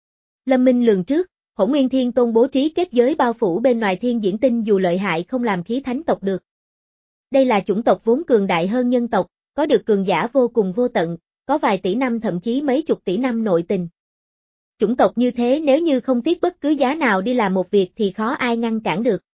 Speaker 1: Lâm Minh lường trước, Hỗn Nguyên Thiên Tôn bố trí kết giới bao phủ bên ngoài thiên diễn tinh dù lợi hại không làm khí thánh tộc được. Đây là chủng tộc vốn cường đại hơn nhân tộc, có được cường giả vô cùng vô tận, có vài tỷ năm thậm chí mấy chục tỷ năm nội tình. Chủng tộc như thế nếu như không tiếc bất cứ giá nào đi làm một việc thì khó ai ngăn cản được.